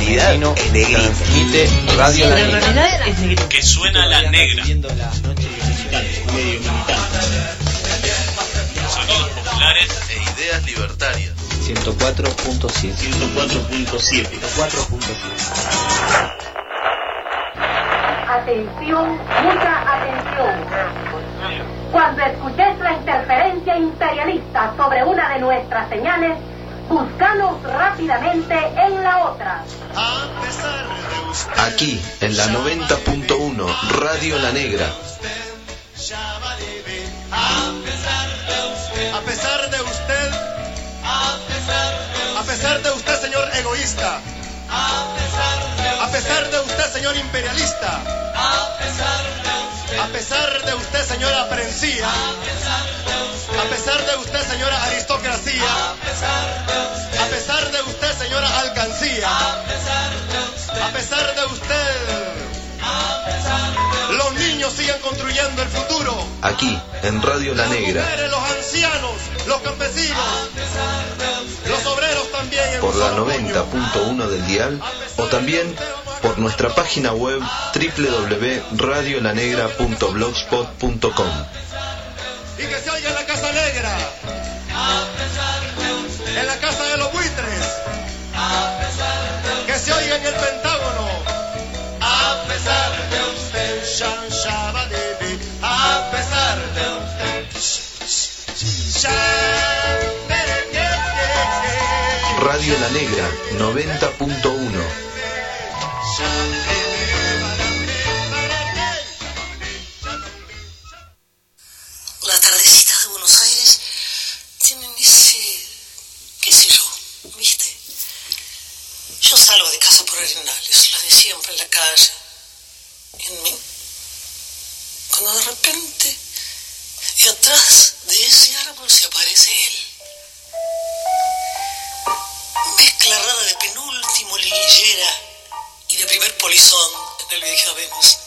realidad es negrita. Transmite Radio La Negra. En realidad es negrita. Que suena la negra. Sonidos populares e ideas libertarias. 104.7. 104.7. Atención, mucha atención. Cuando escuches la interferencia imperialista sobre una de nuestras señales, búscanos rápidamente en la otra. Aquí, en la 90.1, Radio La Negra. A pesar de usted, señor egoísta. A pesar de usted, señor imperialista. A pesar de usted, señora aprensiva. A pesar de usted, señora aristocracia. A pesar de usted, señora alcancía. A pesar de usted, los niños sigan construyendo el futuro. Aquí, en Radio La Negra. Las mujeres, los ancianos, los campesinos, los obreros también. Por la 90.1 del dial o también por nuestra página web www.radiolanegra.blogspot.com. Y que se oiga en la Casa Negra, en la Casa de los Buitres, que se oiga en el Pentágono. A pesar de usted, Shan Shabadibi, a pesar de usted, Radio La Negra 90.1. La tardecita de Buenos Aires tienen ese, qué sé yo, ¿viste? Yo salgo de casa por Arenales, la de siempre en la calle, en mí, cuando de repente, y atrás de ese árbol se aparece él. Mezcla rara de penúltimo liguillera y de primer polizón en el viejo Venus.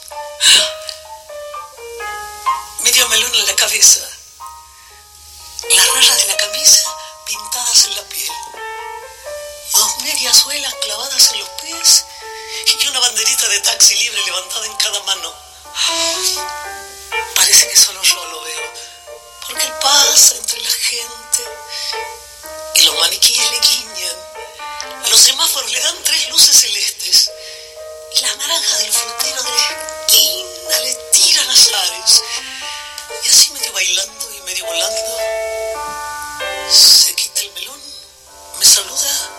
Medio melón en la cabeza, las rayas de la camisa pintadas en la piel, dos medias suelas clavadas en los pies y una banderita de taxi libre levantada en cada mano. Parece que solo yo lo veo, porque él pasa entre la gente y los maniquíes le guiñan. A los semáforos le dan 3 luces celestes y las naranjas del frutero de la esquina le tiran azares. Y así medio bailando y medio volando, se quita el melón, me saluda,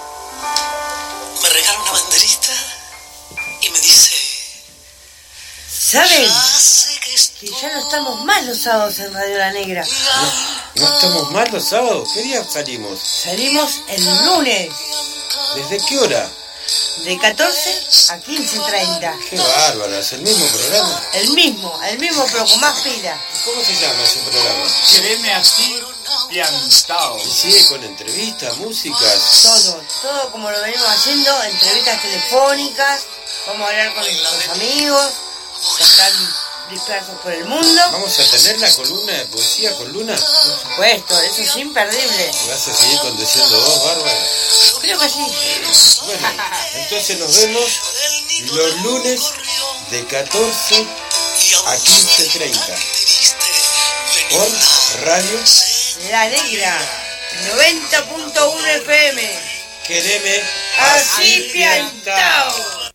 me regala una banderita y me dice: ¿Saben? Ya sé que Que ya no estamos más los sábados en Radio La Negra. ¿No estamos más los sábados? ¿Qué día salimos? Salimos el lunes, ¿Desde qué hora? de 14 a 15:30. Qué bárbaro, es el mismo programa. El mismo, pero con más pila. ¿Cómo se llama ese programa? Quereme así, piantao. Y sigue con entrevistas, músicas. Todo como lo venimos haciendo, entrevistas telefónicas, vamos a hablar con nuestros amigos que están dispersos por el mundo. ¿Vamos a tener la columna de poesía con Luna? Por supuesto, eso es imperdible. ¿Vas a seguir conduciendo vos, Bárbara? Creo que sí. Bueno, entonces nos vemos los lunes de 14 a 15:30 por Radio La Negra 90.1 FM. Quereme Así piantao.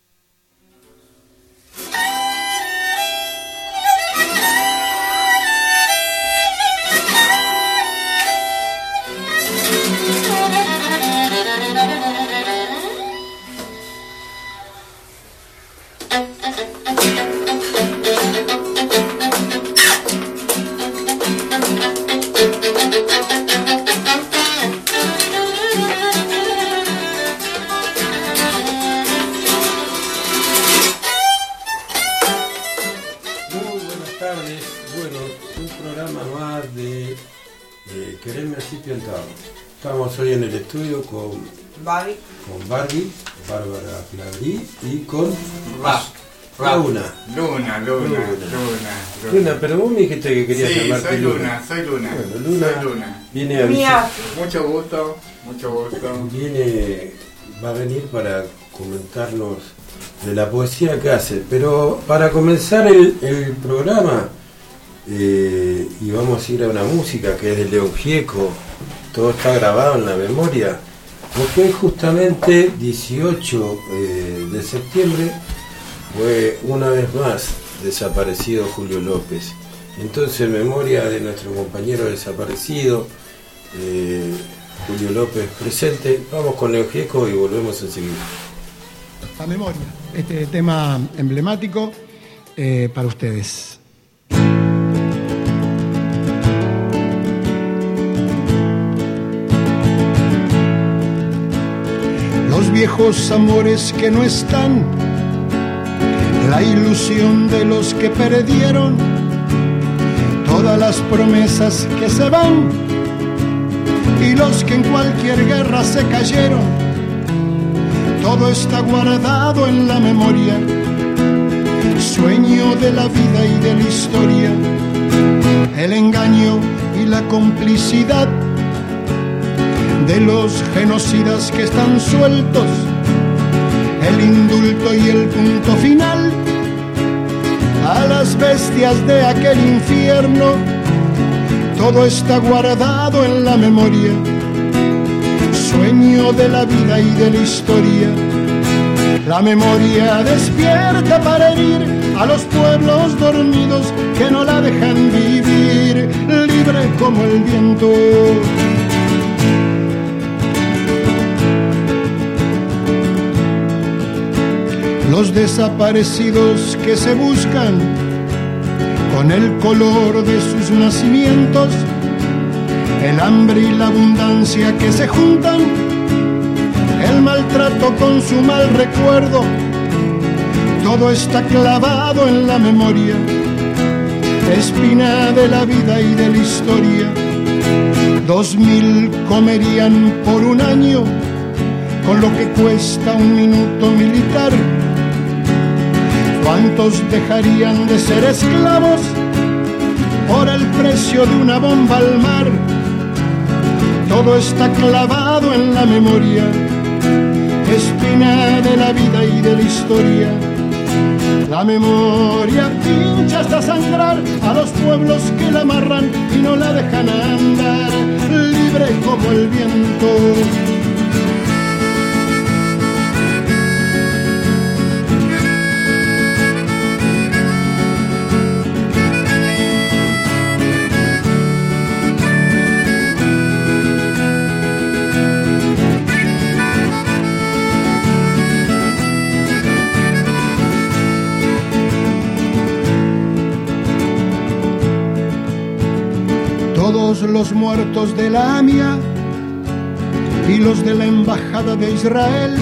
Quereme así piantao. Estamos hoy en el estudio con Barbie, Bárbara Flavrí y con Luna, pero vos me dijiste que querías llamarte soy Luna. Soy Luna. Bueno, Soy Luna. Viene a Mucho gusto. va a venir para comentarnos de la poesía que hace. Pero para comenzar el programa, y vamos a ir a una música que es de León Gieco, todo está grabado en la memoria, porque justamente 18 de septiembre fue una vez más desaparecido Julio López. Entonces, en memoria de nuestro compañero desaparecido, Julio López presente, vamos con León Gieco y volvemos enseguida. La memoria, este tema emblemático para ustedes. Los viejos amores que no están, la ilusión de los que perdieron, todas las promesas que se van y los que en cualquier guerra se cayeron, todo está guardado en la memoria, sueño de la vida y de la historia, el engaño y la complicidad de los genocidas que están sueltos, el indulto y el punto final a las bestias de aquel infierno, todo está guardado en la memoria, sueño de la vida y de la historia. La memoria despierta para herir a los pueblos dormidos que no la dejan vivir, libre como el viento. Los desaparecidos que se buscan con el color de sus nacimientos, el hambre y la abundancia que se juntan, el maltrato con su mal recuerdo, todo está clavado en la memoria, espina de la vida y de la historia. 2000 comerían por un año con lo que cuesta un minuto militar. ¿Cuántos dejarían de ser esclavos por el precio de una bomba al mar? Todo está clavado en la memoria, espina de la vida y de la historia. La memoria pincha hasta sangrar a los pueblos que la amarran y no la dejan andar, libre como el viento. Todos los muertos de la AMIA y los de la Embajada de Israel,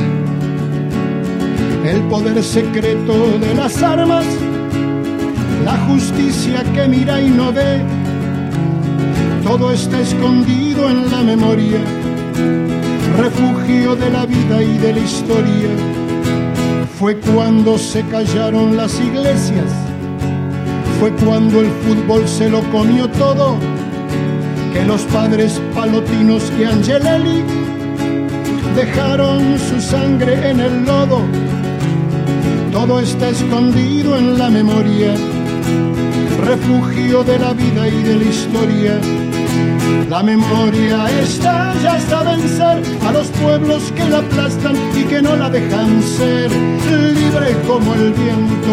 el poder secreto de las armas, la justicia que mira y no ve, todo está escondido en la memoria, refugio de la vida y de la historia. Fue cuando se callaron las iglesias, fue cuando el fútbol se lo comió todo, que los padres Palotinos y Angelelli dejaron su sangre en el lodo. Todo está escondido en la memoria, refugio de la vida y de la historia. La memoria está ya hasta vencer a los pueblos que la aplastan y que no la dejan ser, libre como el viento.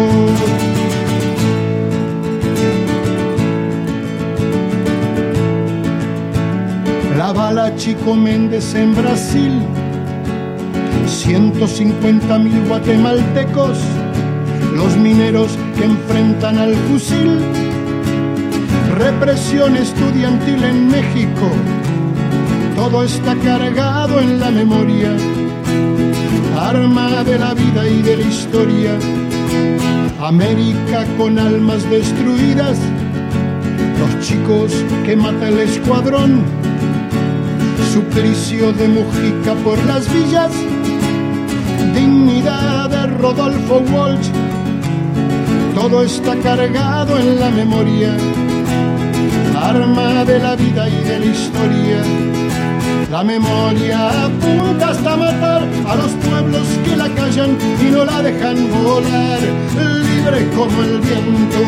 La bala Chico Méndez en Brasil, 150.000 guatemaltecos, los mineros que enfrentan al fusil, represión estudiantil en México, todo está cargado en la memoria, arma de la vida y de la historia. América con almas destruidas, los chicos que mata el escuadrón, suplicio de Mujica por las villas, dignidad de Rodolfo Walsh, todo está cargado en la memoria, arma de la vida y de la historia. La memoria apunta hasta matar a los pueblos que la callan y no la dejan volar, libre como el viento.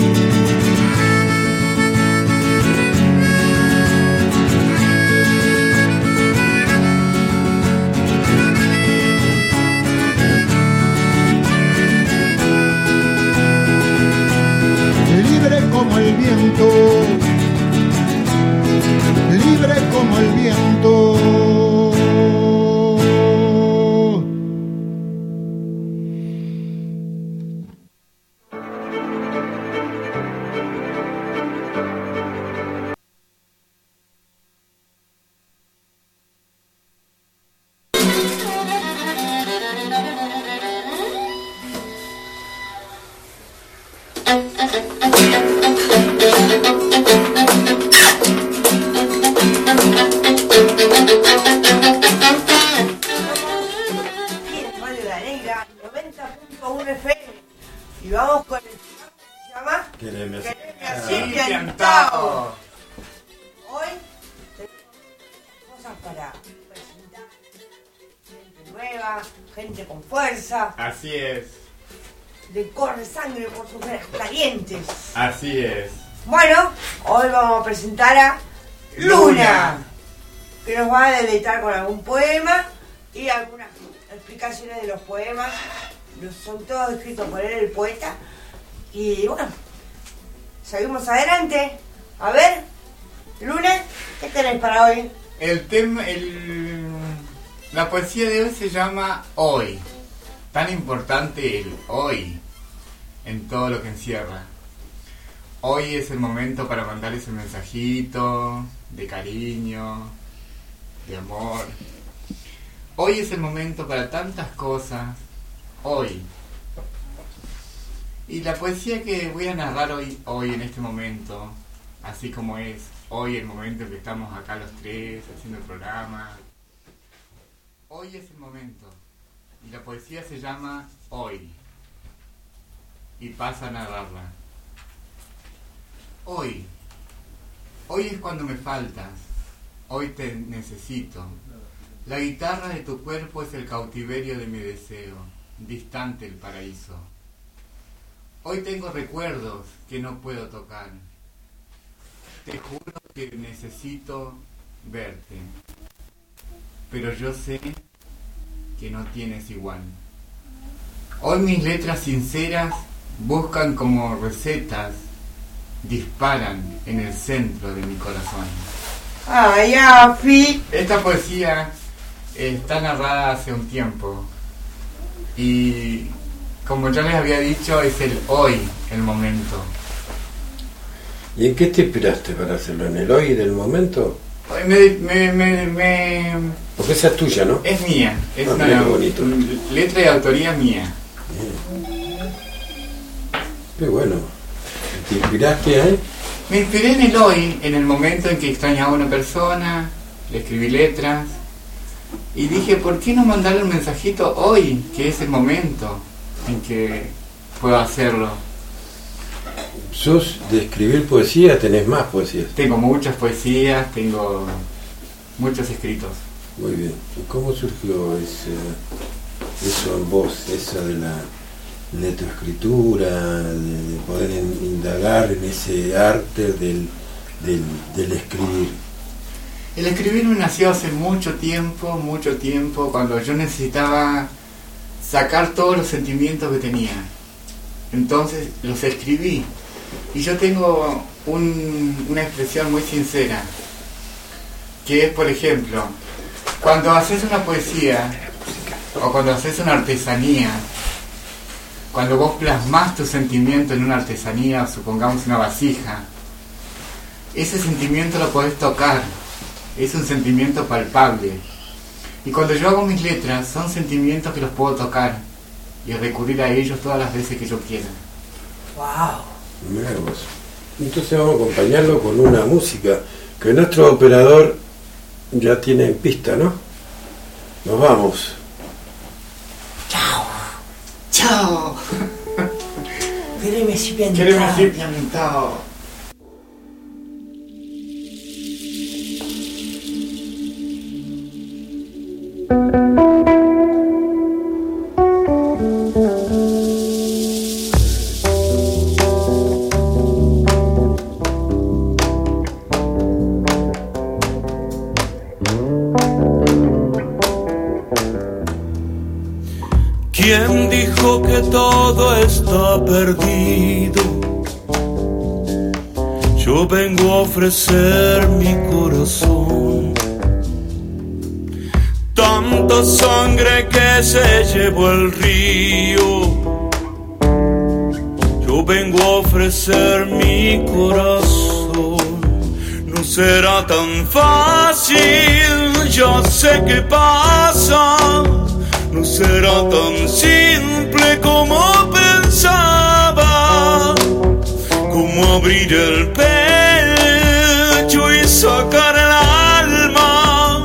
Libre como el viento, libre como el viento. Radio La Negra 90.1 FM y vamos con el que se llama Quereme así piantao. Hoy tenemos cosas para presentar, gente nueva, gente con fuerza, Así es, de corre sangre por sus venas calientes. así es. Bueno, hoy vamos a presentar a Luna, que nos va a deleitar con algún poema y algunas explicaciones de los poemas. Son todos escritos por él, el poeta. Y bueno, seguimos adelante. A ver, Luna, ¿qué tenés para hoy? El tema, la poesía de hoy se llama Hoy. Tan importante el hoy en todo lo que encierra. Hoy es el momento para mandar ese mensajito de cariño, de amor. Hoy es el momento para tantas cosas. Hoy. Y la poesía que voy a narrar hoy en este momento, así como es hoy el momento en que estamos acá los tres haciendo el programa. Hoy es el momento. Y la poesía se llama Hoy. Y pasa a narrarla. Hoy. Hoy es cuando me faltas. Hoy te necesito. La guitarra de tu cuerpo es el cautiverio de mi deseo. Distante el paraíso. Hoy tengo recuerdos que no puedo tocar. Te juro que necesito verte. Pero yo sé que no tienes igual. Hoy mis letras sinceras buscan como recetas, disparan en el centro de mi corazón. ¡Ay, Afi! Esta poesía está narrada hace un tiempo y, como ya les había dicho, es el hoy, el momento. ¿Y en qué te inspiraste para hacerlo? ¿En el hoy del momento? Porque esa es tuya, ¿no? Es mía, es una bonito. Letra de autoría mía. Qué bueno. ¿Te inspiraste ahí? Me inspiré en el hoy, en el momento en que extrañaba a una persona, le escribí letras y dije, ¿por qué no mandarle un mensajito hoy, que es el momento en que puedo hacerlo? ¿Sos de escribir poesía? ¿Tenés más poesías? Tengo muchas poesías, tengo muchos escritos. Muy bien. ¿Y cómo surgió eso en vos, esa de la letroescritura, de poder indagar en ese arte del escribir? El escribir me nació hace mucho tiempo, cuando yo necesitaba sacar todos los sentimientos que tenía. Entonces los escribí. Y yo tengo una expresión muy sincera, que es, por ejemplo, cuando haces una poesía o cuando haces una artesanía, cuando vos plasmás tu sentimiento en una artesanía, supongamos una vasija, ese sentimiento lo podés tocar, es un sentimiento palpable. Y cuando yo hago mis letras, son sentimientos que los puedo tocar y recurrir a ellos todas las veces que yo quiera. ¡Wow! Mirá vos. Entonces vamos a acompañarlo con una música que nuestro operador ya tiene en pista, ¿no? Nos vamos. ¡Chao! ¡Chao! Quereme así piantao. Quereme así piantao. ¿Quién dijo que todo está perdido? Yo vengo a ofrecer mi corazón. Tanta sangre que se llevó el río. Yo vengo a ofrecer mi corazón. No será tan fácil, ya sé qué pasa. No será tan simple como pensaba. Como abrir el pecho y sacar el alma.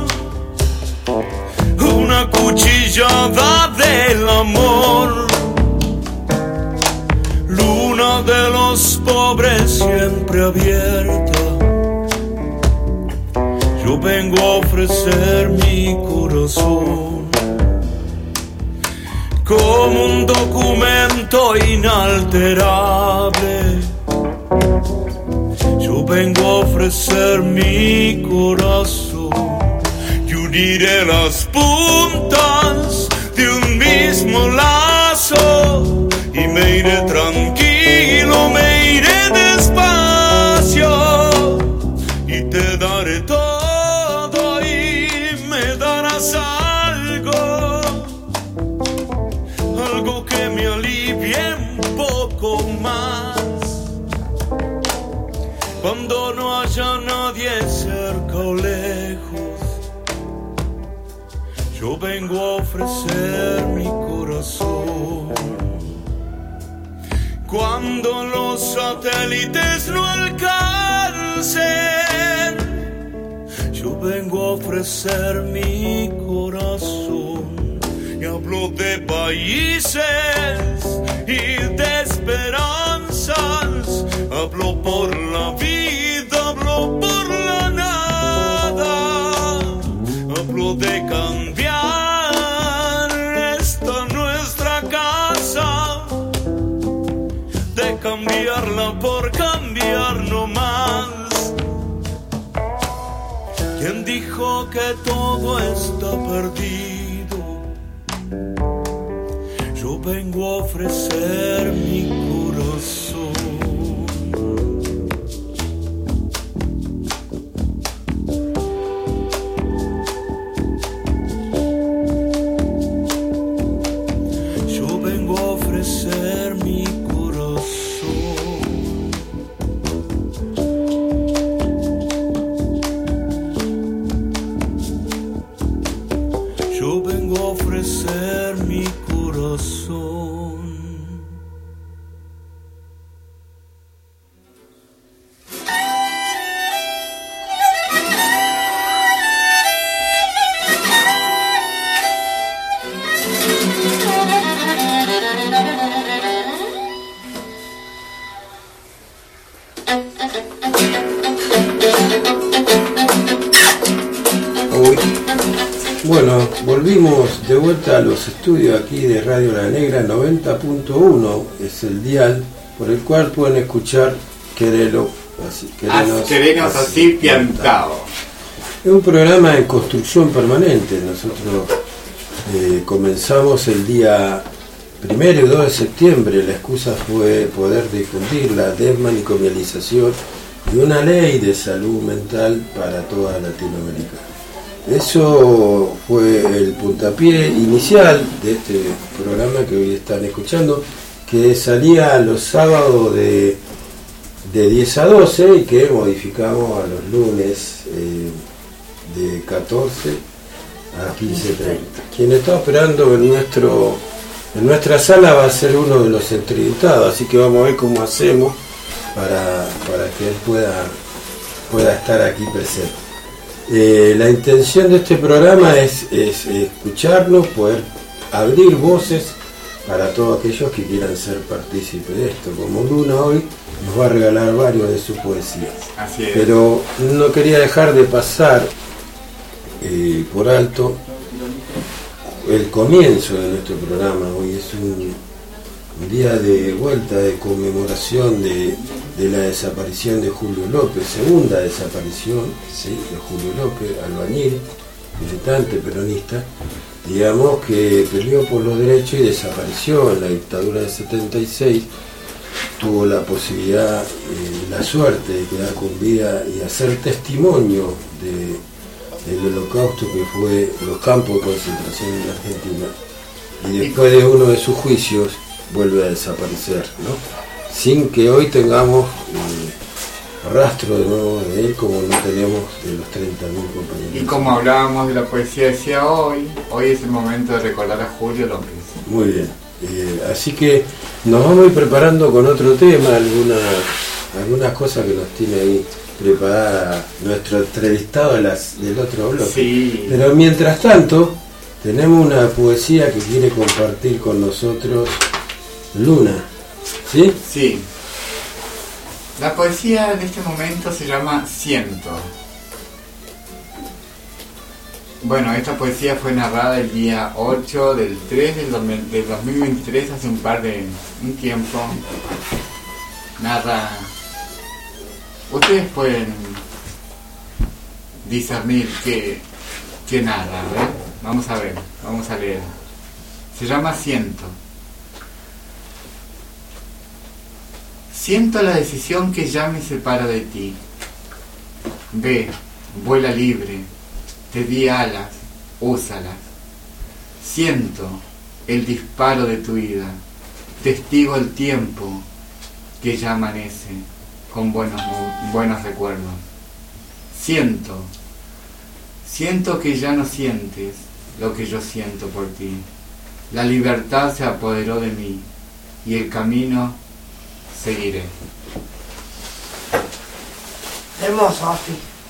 Una cuchillada del amor. Luna de los pobres siempre abierta. Yo vengo a ofrecer mi corazón. Como un documento inalterable. Yo vengo a ofrecer mi corazón y uniré las puntas de un mismo lazo y me iré tranquilo, me iré despacio y te daré todo y me darás algo que me alivie un poco más. Cuando no haya nadie cerca o lejos, yo vengo a ofrecer mi corazón. Cuando los satélites no alcancen, yo vengo a ofrecer mi corazón. Y hablo de países y de esperanzas. Hablo por la vida, hablo por la nada. Hablo de cambiar esta nuestra casa. De cambiarla por cambiar no más. ¿Quién dijo que todo está perdido? Yo vengo a ofrecer mi corazón. Yo vengo a ofrecer mi corazón. Yo vengo a ofrecer mi corazón. Bueno, volvimos de vuelta a los estudios aquí de Radio La Negra 90.1, es el dial por el cual pueden escuchar Querenos así piantado. Es un programa en construcción permanente. Nosotros comenzamos el día 1 y 2 de septiembre. La excusa fue poder difundir la desmanicomialización y una ley de salud mental para toda Latinoamérica. Eso fue el puntapié inicial de este programa que hoy están escuchando, que salía los sábados de 10 a 12 y que modificamos a los lunes de 14 a 15:30. Quien está operando en nuestra sala va a ser uno de los entrevistados, así que vamos a ver cómo hacemos para que él pueda estar aquí presente. La intención de este programa es escucharnos, poder abrir voces para todos aquellos que quieran ser partícipes de esto. Como Luna hoy nos va a regalar varios de sus poesías. Así es. Pero no quería dejar de pasar por alto el comienzo de nuestro programa. Hoy es un día de vuelta, de conmemoración de la desaparición de Julio López, segunda desaparición, ¿sí?, de Julio López, albañil, militante peronista, digamos, que peleó por los derechos y desapareció en la dictadura del 76, tuvo la posibilidad y la suerte de quedar con vida y hacer testimonio del holocausto que fue los campos de concentración en Argentina, y después de uno de sus juicios vuelve a desaparecer, ¿no? Sin que hoy tengamos rastro de nuevo de él, como no tenemos de los 30.000 compañeros. Y como hablábamos de la poesía, decía hoy es el momento de recordar a Julio López. Muy bien, así que nos vamos a ir preparando con otro tema, algunas cosas que nos tiene ahí preparada nuestro entrevistado del otro bloque. Sí. Pero mientras tanto, tenemos una poesía que quiere compartir con nosotros Luna, ¿sí? Sí. La poesía en este momento se llama Siento. Bueno, esta poesía fue narrada el día 8 del 3 del 2023, hace un tiempo. Narra... Ustedes pueden discernir qué narra, ¿ver? Vamos a ver, vamos a leer. Se llama Siento. Siento la decisión que ya me separa de ti. Ve, vuela libre, te di alas, úsalas. Siento el disparo de tu ida, testigo el tiempo que ya amanece con buenos recuerdos. Siento que ya no sientes lo que yo siento por ti. La libertad se apoderó de mí y el camino seguiré. Hermoso, así.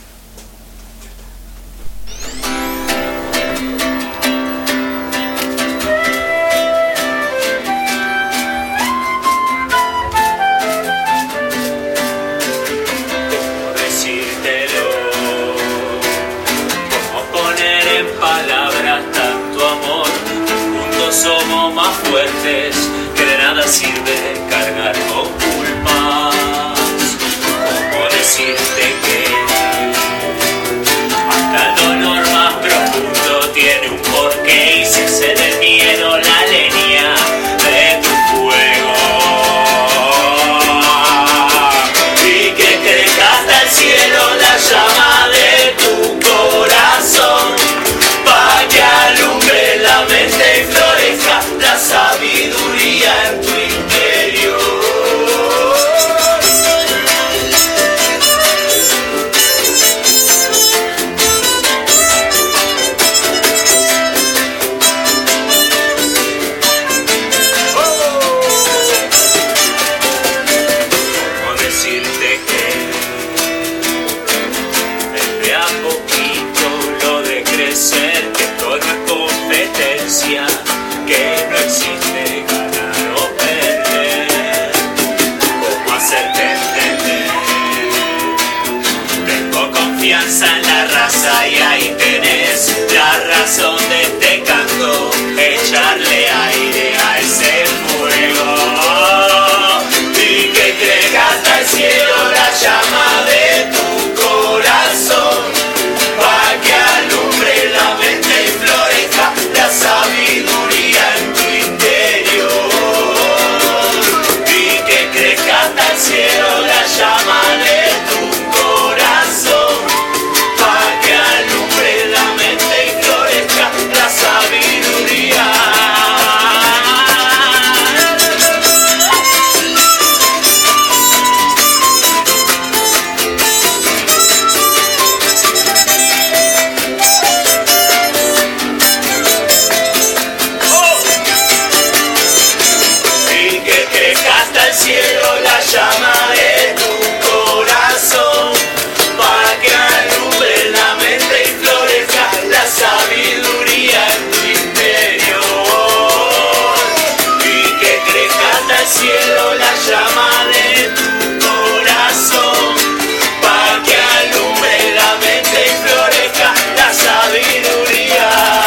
Somos más fuertes, que de nada sirve cargar con culpas. ¿Cómo decirte que hasta el dolor más profundo tiene un porqué y se hace del miedo la leña de tu fuego? Y que crezca hasta el cielo la llama de tu corazón, pa' que alumbre la mente y florezca la sabiduría en tu interior. ¿Cómo decirte que desde a poquito lo de crecer, que todo es competencia, que no existe ganar o perder? ¿Cómo hacerte entender? Tengo confianza en la raza y ahí tenés la razón de este canto, echarle aire a ese fuego y que crezca hasta el cielo la llama de tu corazón, pa' que alumbre la mente y florezca la sabiduría en tu interior, y que crezca hasta el cielo la llama de tu corazón, pa' que alumbre la mente y florezca la sabiduría. Hasta el cielo la llama de tu corazón, para que alumbre la mente y florezca la sabiduría en tu interior, y que crezca hasta el cielo la llama de tu corazón, para que alumbre la mente y florezca la sabiduría.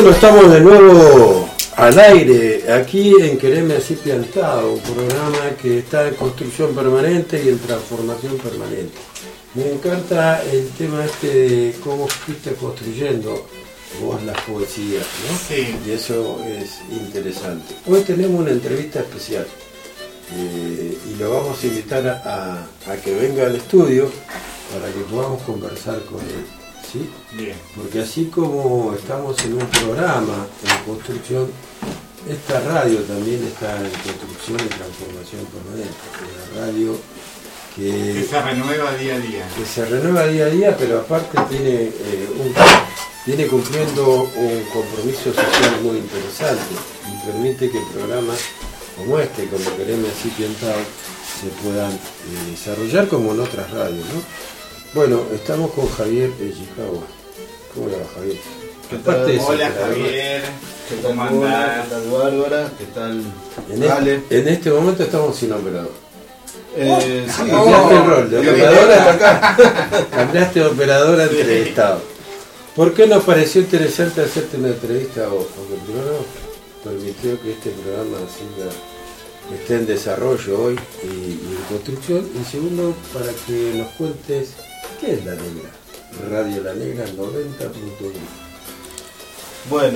Bueno, estamos de nuevo al aire, aquí en Quereme Así Piantado, un programa que está en construcción permanente y en transformación permanente. Me encanta el tema de cómo fuiste construyendo vos las poesías, ¿no? Sí. Y eso es interesante. Hoy tenemos una entrevista especial y lo vamos a invitar a que venga al estudio para que podamos conversar con él. ¿Sí? Bien. Porque así como estamos en un programa en construcción, esta radio también está en construcción y transformación permanente. Una radio que se renueva día a día. Que se renueva día a día, pero aparte viene cumpliendo un compromiso social muy interesante y permite que programas como este, como Quereme Así Piantado, se puedan desarrollar como en otras radios, ¿no? Bueno, estamos con Javier Ejikawa. ¿Cómo le va, Javier? ¿Qué tal? Hola, Javier. ¿Qué tal, Mona? ¿Qué tal, Bárbara? ¿Qué tal, Ale? En este momento estamos sin operador. Sí, cambiaste el rol de operadora. Cambiaste de operadora entrevistado. ¿Por qué nos pareció interesante hacerte una entrevista a vos? Porque primero permitió que este programa esté en desarrollo hoy y en construcción. Y segundo, para que nos cuentes qué es La Negra. Radio La Negra 90.1. Bueno,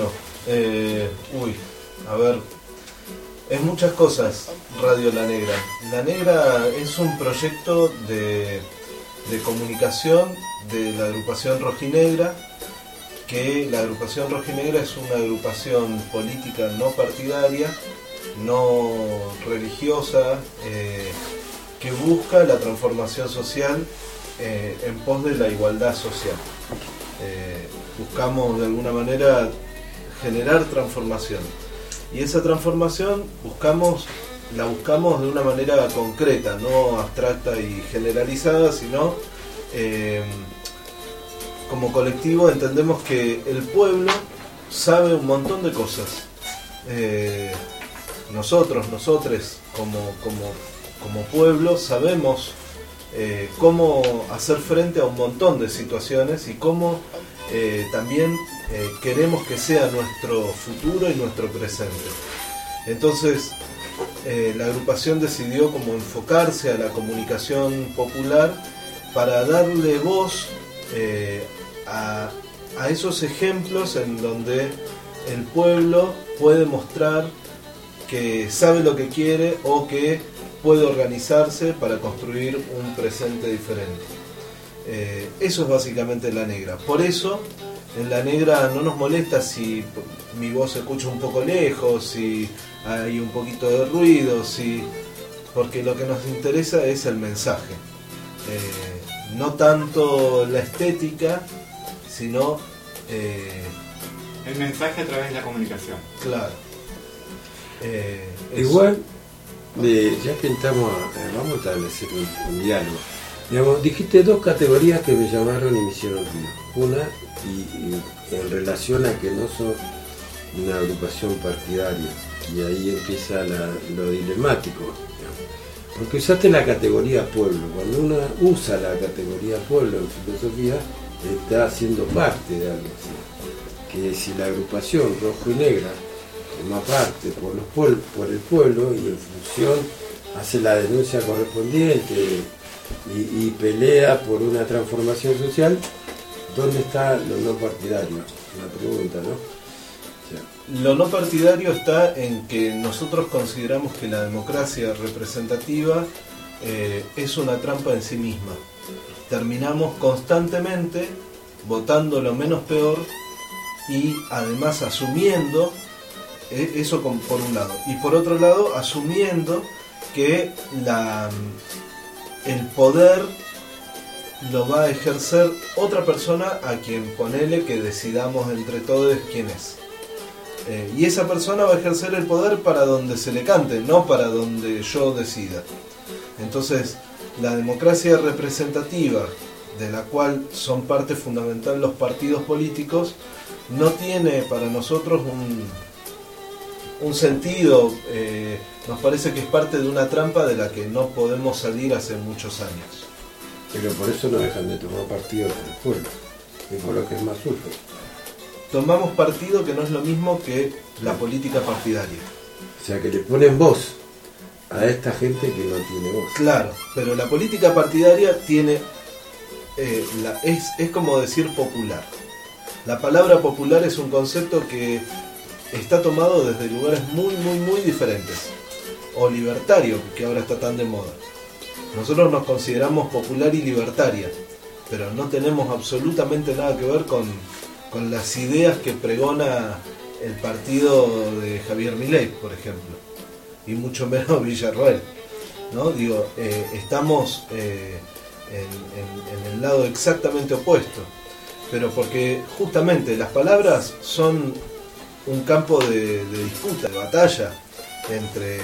a ver, es muchas cosas Radio La Negra. La Negra es un proyecto de comunicación de la agrupación Rojinegra, que la agrupación Rojinegra es una agrupación política no partidaria, no religiosa, que busca la transformación social en pos de la igualdad social. Buscamos de alguna manera generar transformación, y esa transformación la buscamos de una manera concreta, no abstracta y generalizada, sino como colectivo entendemos que el pueblo sabe un montón de cosas. Nosotres como pueblo sabemos cómo hacer frente a un montón de situaciones y cómo también queremos que sea nuestro futuro y nuestro presente. Entonces la agrupación decidió como enfocarse a la comunicación popular para darle voz a esos ejemplos en donde el pueblo puede mostrar que sabe lo que quiere o que puede organizarse para construir un presente diferente. Eso es básicamente La Negra. Por eso en La Negra no nos molesta si mi voz se escucha un poco lejos, si hay un poquito de ruido, porque lo que nos interesa es el mensaje. No tanto la estética, sino el mensaje a través de la comunicación. Claro. Igual, ya que vamos a establecer un diálogo. Digamos, dijiste dos categorías que me llamaron y me hicieron ruido. Una, y en relación a que no son una agrupación partidaria, y ahí empieza lo dilemático, digamos. Porque usaste la categoría pueblo. Cuando uno usa la categoría pueblo en filosofía, está haciendo parte de algo así. Que si la agrupación rojo y negra toma parte por el pueblo y en función hace la denuncia correspondiente y pelea por una transformación social, ¿dónde está lo no partidario? Una pregunta, ¿no? O sea, lo no partidario está en que nosotros consideramos que la democracia representativa es una trampa en sí misma. Terminamos constantemente votando lo menos peor y además asumiendo eso por un lado, y por otro lado asumiendo que el poder lo va a ejercer otra persona a quien ponele que decidamos entre todos quién es. Y esa persona va a ejercer el poder para donde se le cante, no para donde yo decida. Entonces, la democracia representativa, de la cual son parte fundamental los partidos políticos, no tiene para nosotros un sentido, nos parece que es parte de una trampa de la que no podemos salir hace muchos años. Pero por eso no dejan de tomar partido por el pueblo, y por lo que es más urgente. tomamos partido, que no es lo mismo que la política partidaria. O sea, que le ponen voz a esta gente que no tiene voz. Claro, pero la política partidaria tiene... es como decir popular. La palabra popular es un concepto que está tomado desde lugares muy, muy, muy diferentes. O libertario, que ahora está tan de moda. Nosotros nos consideramos popular y libertaria, pero no tenemos absolutamente nada que ver con las ideas que pregona el partido de Javier Milei, por ejemplo, y mucho menos Villarroel, ¿no? Digo, estamos en el lado exactamente opuesto, pero porque justamente las palabras son un campo de disputa, de batalla entre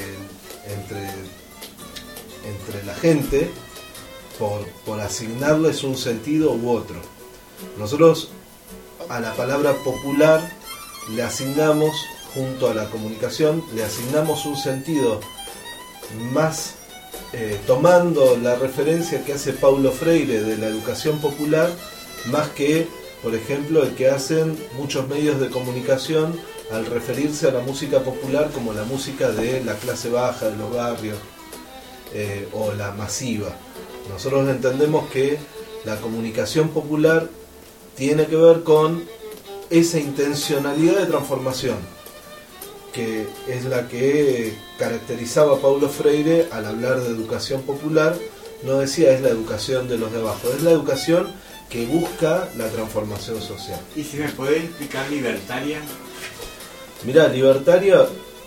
la gente por asignarles un sentido u otro. Nosotros a la palabra popular le asignamos, junto a la comunicación, le asignamos un sentido más tomando la referencia que hace Paulo Freire de la educación popular, más que, por ejemplo, el que hacen muchos medios de comunicación al referirse a la música popular como la música de la clase baja, de los barrios, o la masiva. Nosotros entendemos que la comunicación popular tiene que ver con esa intencionalidad de transformación, que es la que caracterizaba a Paulo Freire al hablar de educación popular. No decía es la educación de los de abajo, es la educación que busca la transformación social. ¿Y si me podés explicar libertaria? Mirá, libertaria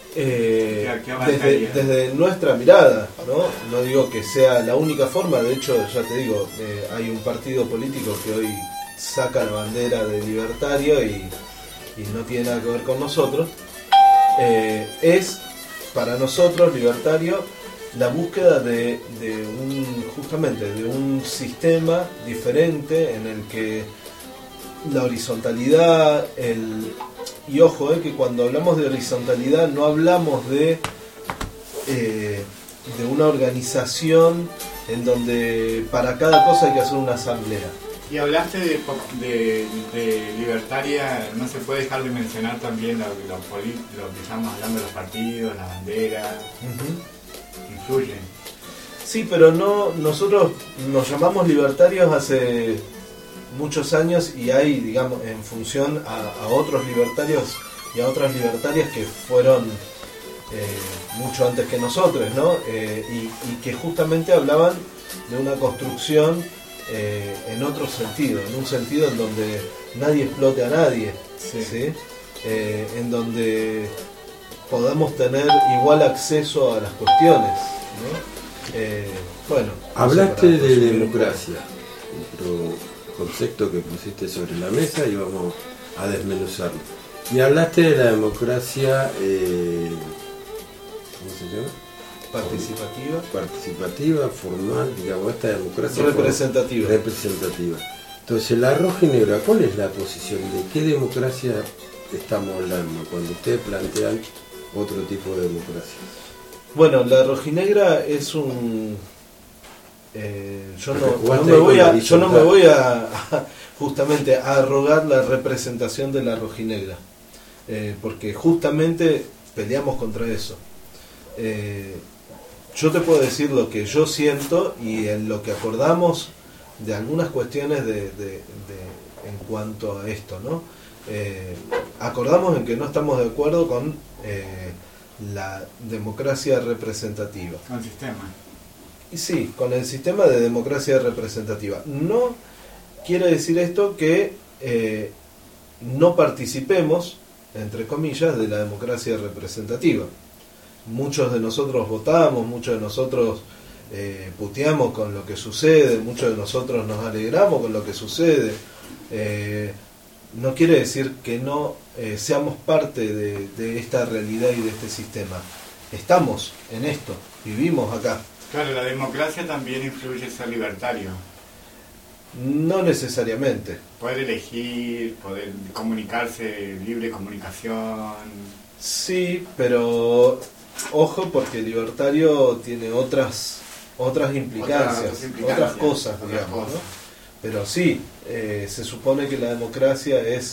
desde nuestra mirada, ¿no? No digo que sea la única forma, de hecho, ya te digo, hay un partido político que hoy saca la bandera de libertario y no tiene nada que ver con nosotros. Es para nosotros libertario la búsqueda de un sistema diferente en el que la horizontalidad, y ojo, que cuando hablamos de horizontalidad no hablamos de una organización en donde para cada cosa hay que hacer una asamblea. Y hablaste de libertaria, no se puede dejar de mencionar también lo que estamos hablando de los partidos, las banderas, influyen. Sí, pero no, nosotros nos llamamos libertarios hace muchos años y hay, digamos, en función a otros libertarios y a otras libertarias que fueron mucho antes que nosotros, ¿no? Y que justamente hablaban de una construcción en otro sentido, en un sentido en donde nadie explote a nadie, ¿sí? En donde podamos tener igual acceso a las cuestiones, ¿no? Bueno, hablaste de democracia, otro concepto que pusiste sobre la mesa y vamos a desmenuzarlo. Y hablaste de la democracia, ¿cómo se llama? Participativa, formal, digamos, esta democracia representativa. Entonces, la rojinegra, ¿cuál es la posición de qué democracia estamos hablando cuando ustedes plantean otro tipo de democracia? Bueno, la rojinegra es un... yo no me voy a justamente a arrogar la representación de la rojinegra, porque justamente peleamos contra eso. Yo te puedo decir lo que yo siento y en lo que acordamos de algunas cuestiones en cuanto a esto, ¿no? Acordamos en que no estamos de acuerdo con la democracia representativa. Con el sistema. Y sí, con el sistema de democracia representativa. No quiere decir esto que no participemos, entre comillas, de la democracia representativa. Muchos de nosotros votamos, muchos de nosotros puteamos con lo que sucede, muchos de nosotros nos alegramos con lo que sucede. No quiere decir que no seamos parte de esta realidad y de este sistema. Estamos en esto, vivimos acá. Claro, la democracia también influye en ser libertario. No necesariamente. Poder elegir, poder comunicarse, libre comunicación. Sí, pero ojo, porque libertario tiene otras implicancias, otras cosas, digamos, ¿no? Pero sí, se supone que la democracia es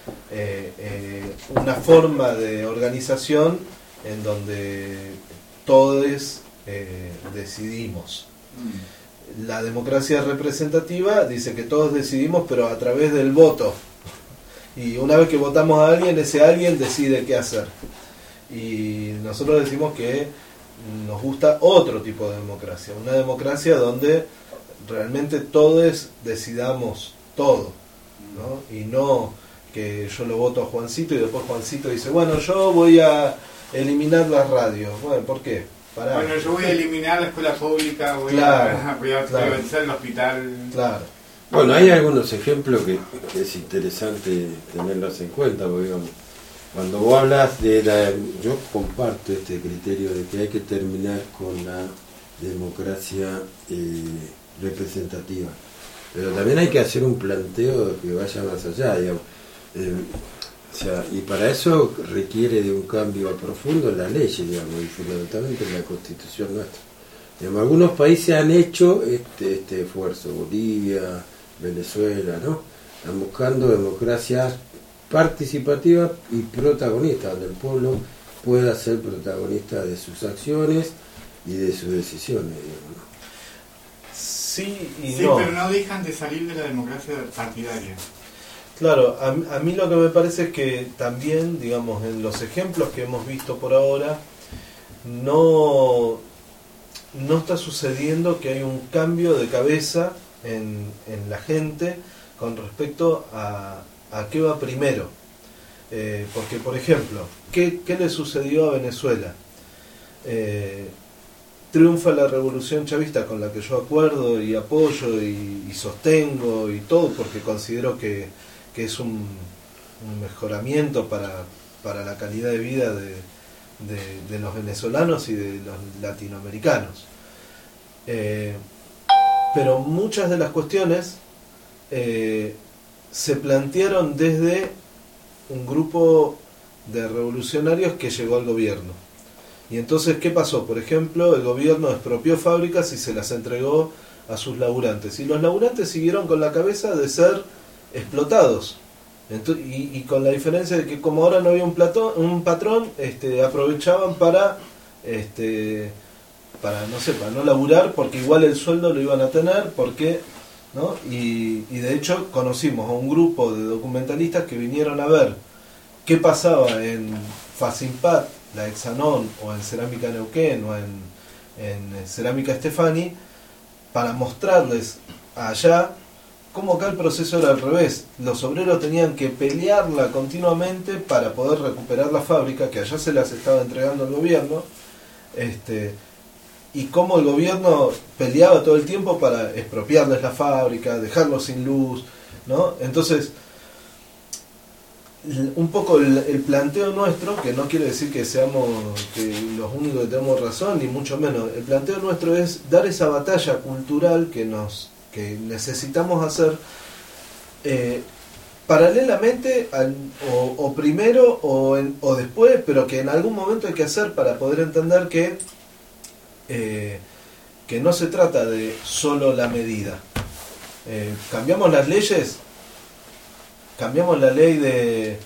una forma de organización en donde todos decidimos. La democracia representativa dice que todos decidimos, pero a través del voto. Y una vez que votamos a alguien, ese alguien decide qué hacer. Y nosotros decimos que nos gusta otro tipo de democracia, una democracia donde realmente todos decidamos todo, ¿no? Y no que yo lo voto a Juancito y después Juancito dice, bueno, yo voy a eliminar las radios. Bueno, ¿por qué? Pará. Bueno, yo voy a eliminar la escuela pública, voy a privatizar el hospital. Claro. Bueno, hay algunos ejemplos que es interesante tenerlos en cuenta, porque digamos, cuando vos hablas de yo comparto este criterio de que hay que terminar con la democracia representativa, pero también hay que hacer un planteo que vaya más allá, digamos. O sea, y para eso requiere de un cambio profundo en las leyes, digamos, y fundamentalmente en la Constitución nuestra. Digamos, algunos países han hecho este esfuerzo, Bolivia, Venezuela, ¿no? Están buscando democracias participativa y protagonista, donde el pueblo pueda ser protagonista de sus acciones y de sus decisiones, digamos, ¿no? Sí y sí, no. Pero no dejan de salir de la democracia partidaria. Claro, a mí lo que me parece es que también, digamos, en los ejemplos que hemos visto por ahora, no está sucediendo que hay un cambio de cabeza en la gente con respecto a qué va primero. Porque, por ejemplo, ¿qué le sucedió a Venezuela? Triunfa la revolución chavista, con la que yo acuerdo y apoyo y sostengo y todo, porque considero que es un mejoramiento para la calidad de vida de los venezolanos y de los latinoamericanos. Pero muchas de las cuestiones se plantearon desde un grupo de revolucionarios que llegó al gobierno. Y entonces, ¿qué pasó? Por ejemplo, el gobierno expropió fábricas y se las entregó a sus laburantes. Y los laburantes siguieron con la cabeza de ser explotados. Y con la diferencia de que como ahora no había un patrón, aprovechaban para no laburar, porque igual el sueldo lo iban a tener, porque ¿no? Y de hecho conocimos a un grupo de documentalistas que vinieron a ver qué pasaba en Facimpat, la Hexanon, o en Cerámica Neuquén, o en Cerámica Estefani, para mostrarles allá cómo acá el proceso era al revés. Los obreros tenían que pelearla continuamente para poder recuperar la fábrica, que allá se las estaba entregando el gobierno, y cómo el gobierno peleaba todo el tiempo para expropiarles la fábrica, dejarlos sin luz, ¿no? Entonces, un poco el planteo nuestro, que no quiere decir que seamos los únicos que tenemos razón, ni mucho menos, el planteo nuestro es dar esa batalla cultural que necesitamos hacer paralelamente o primero o después, pero que en algún momento hay que hacer para poder entender que no se trata de solo la medida. Cambiamos las leyes, cambiamos la ley de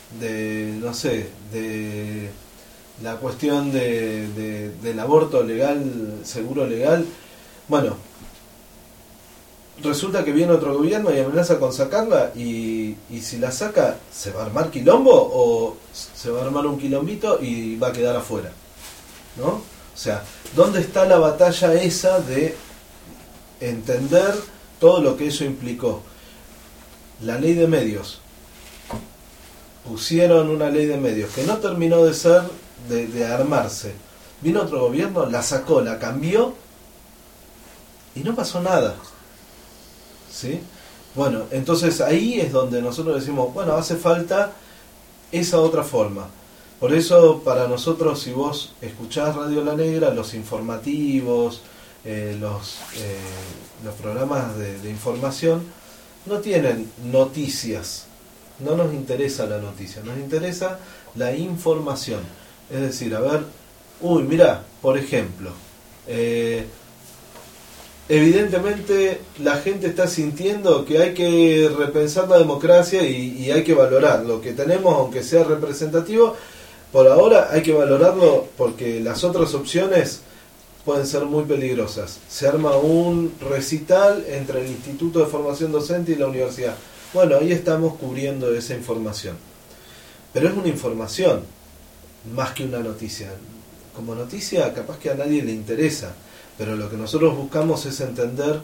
la cuestión del aborto legal, seguro legal. Bueno, resulta que viene otro gobierno y amenaza con sacarla, y si la saca, ¿se va a armar quilombo o se va a armar un quilombito y va a quedar afuera? ¿No? O sea, ¿dónde está la batalla esa de entender todo lo que eso implicó? La ley de medios. Pusieron una ley de medios que no terminó de ser, de armarse. Vino otro gobierno, la sacó, la cambió y no pasó nada. ¿Sí? Bueno, entonces ahí es donde nosotros decimos, bueno, hace falta esa otra forma. Por eso, para nosotros, si vos escuchás Radio La Negra, los informativos, los programas de información, no tienen noticias. No nos interesa la noticia, nos interesa la información. Es decir, a ver, mirá, por ejemplo, el evidentemente la gente está sintiendo que hay que repensar la democracia y hay que valorar lo que tenemos, aunque sea representativo. Por ahora hay que valorarlo porque las otras opciones pueden ser muy peligrosas. Se arma un recital entre el Instituto de Formación Docente y la universidad. Bueno, ahí estamos cubriendo esa información. Pero es una información, más que una noticia. Como noticia capaz que a nadie le interesa, pero lo que nosotros buscamos es entender,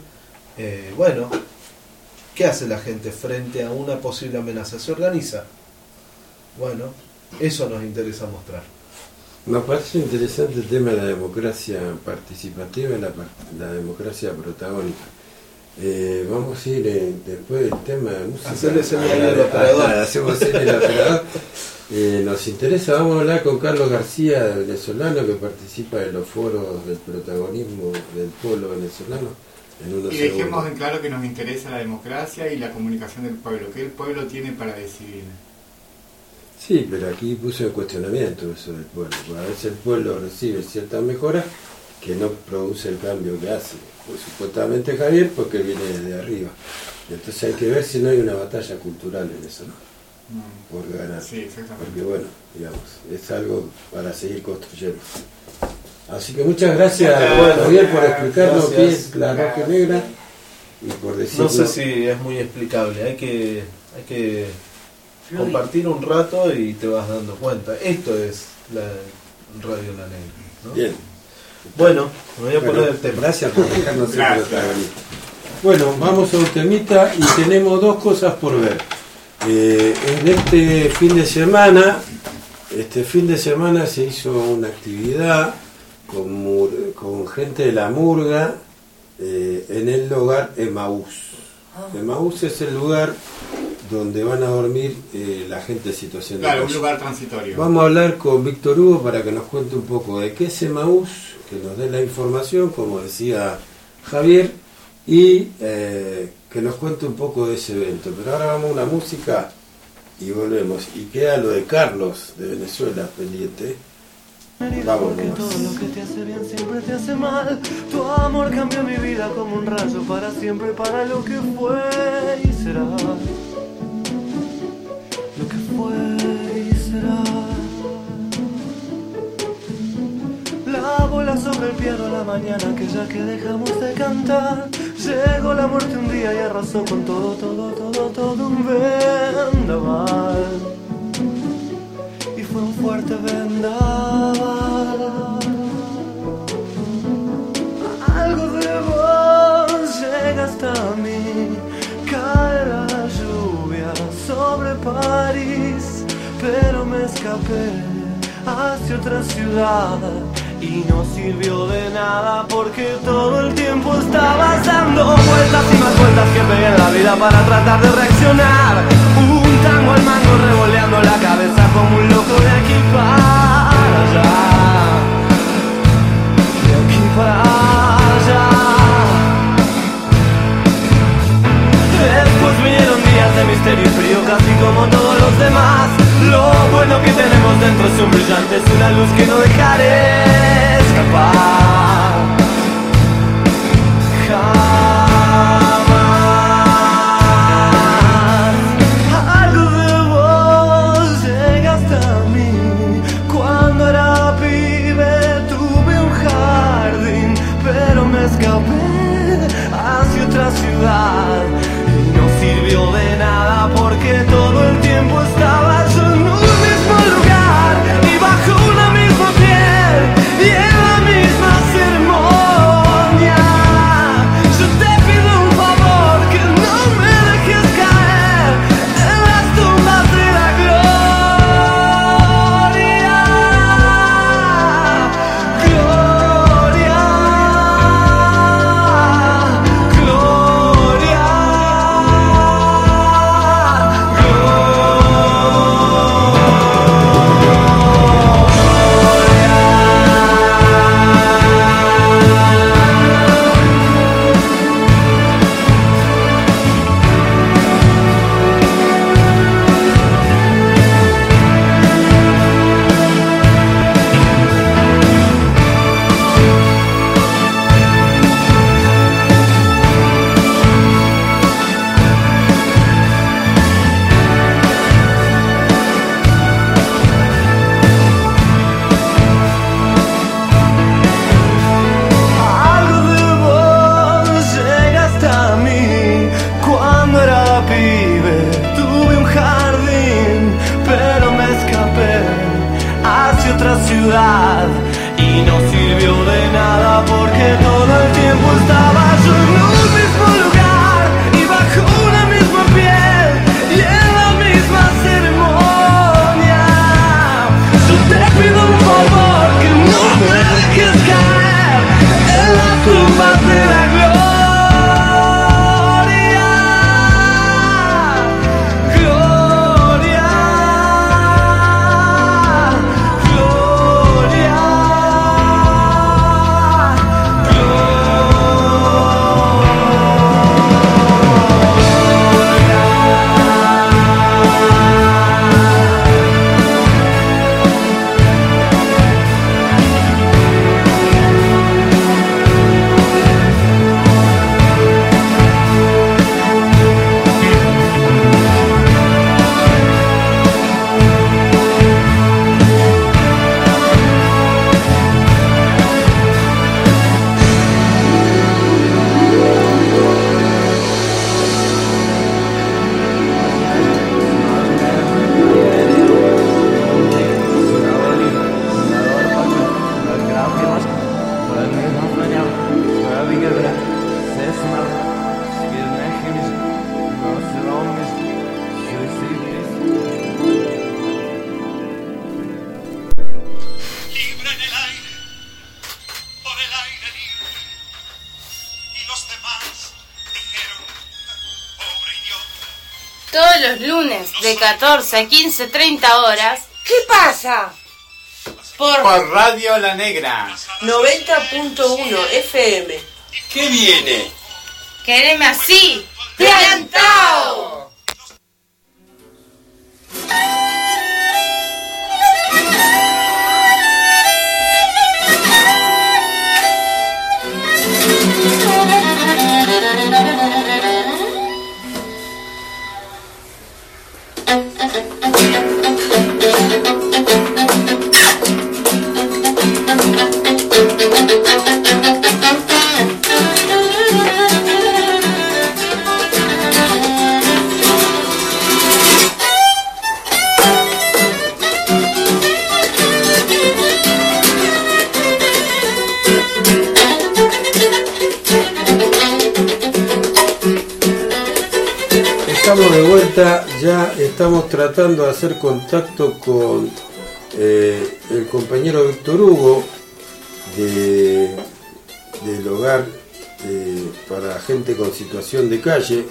¿qué hace la gente frente a una posible amenaza? ¿Se organiza? Bueno, eso nos interesa mostrar. Nos parece interesante el tema de la democracia participativa y la democracia protagónica. Vamos a ir después del tema de música. Hacerle señal al operador. Hacemos señal al operador. Nos interesa, vamos a hablar con Carlos García, venezolano, que participa de los foros del protagonismo del pueblo venezolano. Y dejemos en claro que nos interesa la democracia y la comunicación del pueblo, que el pueblo tiene para decidir. Sí, pero aquí puso en cuestionamiento eso del pueblo. A veces el pueblo recibe ciertas mejoras que no produce el cambio que hace. Pues supuestamente Javier, porque viene desde arriba. Entonces hay que ver si no hay una batalla cultural en eso, ¿no? Por ganar. Sí, exactamente. Porque bueno, digamos, es algo para seguir construyendo. Así que muchas gracias, Javier, por explicarnos qué es la roja negra y por decirnos. No sé si es muy explicable, hay que compartir un rato y te vas dando cuenta. Esto es la Radio La Negra, ¿no? Bien. Bueno, me voy a poner el tema. Gracias por dejarnos el protagonista. Bueno, vamos a un temita y tenemos dos cosas por ver. En este fin de semana se hizo una actividad con gente de la murga en el hogar Emaús. Emaús es el lugar donde van a dormir la gente en situación de calle. Claro, un lugar transitorio. Vamos a hablar con Víctor Hugo para que nos cuente un poco de qué es Emaús, que nos dé la información, como decía Javier, y que nos cuente un poco de ese evento. Pero ahora vamos a una música y volvemos. Y queda lo de Carlos de Venezuela pendiente. Vamos Porque todo lo que te hace bien siempre te hace mal. Tu amor cambió mi vida como un rayo para siempre, para lo que fue y será. Lo que fue y será. La bola sobre el piano a la mañana, aquella que dejamos de cantar. Llegó la muerte un día y arrasó con todo un vendaval. Y fue un fuerte vendaval. Algo de vos llega hasta mí. Cae la lluvia sobre París, pero me escapé hacia otra ciudad. Y no sirvió de nada porque todo el tiempo estabas dando vueltas y más vueltas que pegué en la vida para tratar de reaccionar. Un tango al mango revoleando la cabeza como un loco de aquí para allá. De aquí para allá. Después vinieron días de misterio y frío casi como todos los demás. Lo bueno que tenemos dentro es un brillante, es una luz que no dejaré escapar jamás. Algo de vos llega hasta mí. Cuando era pibe tuve un jardín, pero me escapé hacia otra ciudad. Y no sirvió de nada porque todo el tiempo estaba yo en un mismo lugar y bajo una misma piel y en la misma ceremonia. Yo te pido un favor, que no me dejes caer en las tumbas de la gloria. Gloria, gloria. Gloria. Todos los lunes de 14 a 15:30 horas. ¿Qué pasa? Por Radio La Negra 90.1 FM. ¿Qué viene? Quéreme así, plantao. Estamos de vuelta, ya estamos tratando de hacer contacto con el compañero Víctor Hugo del hogar para gente con situación de calle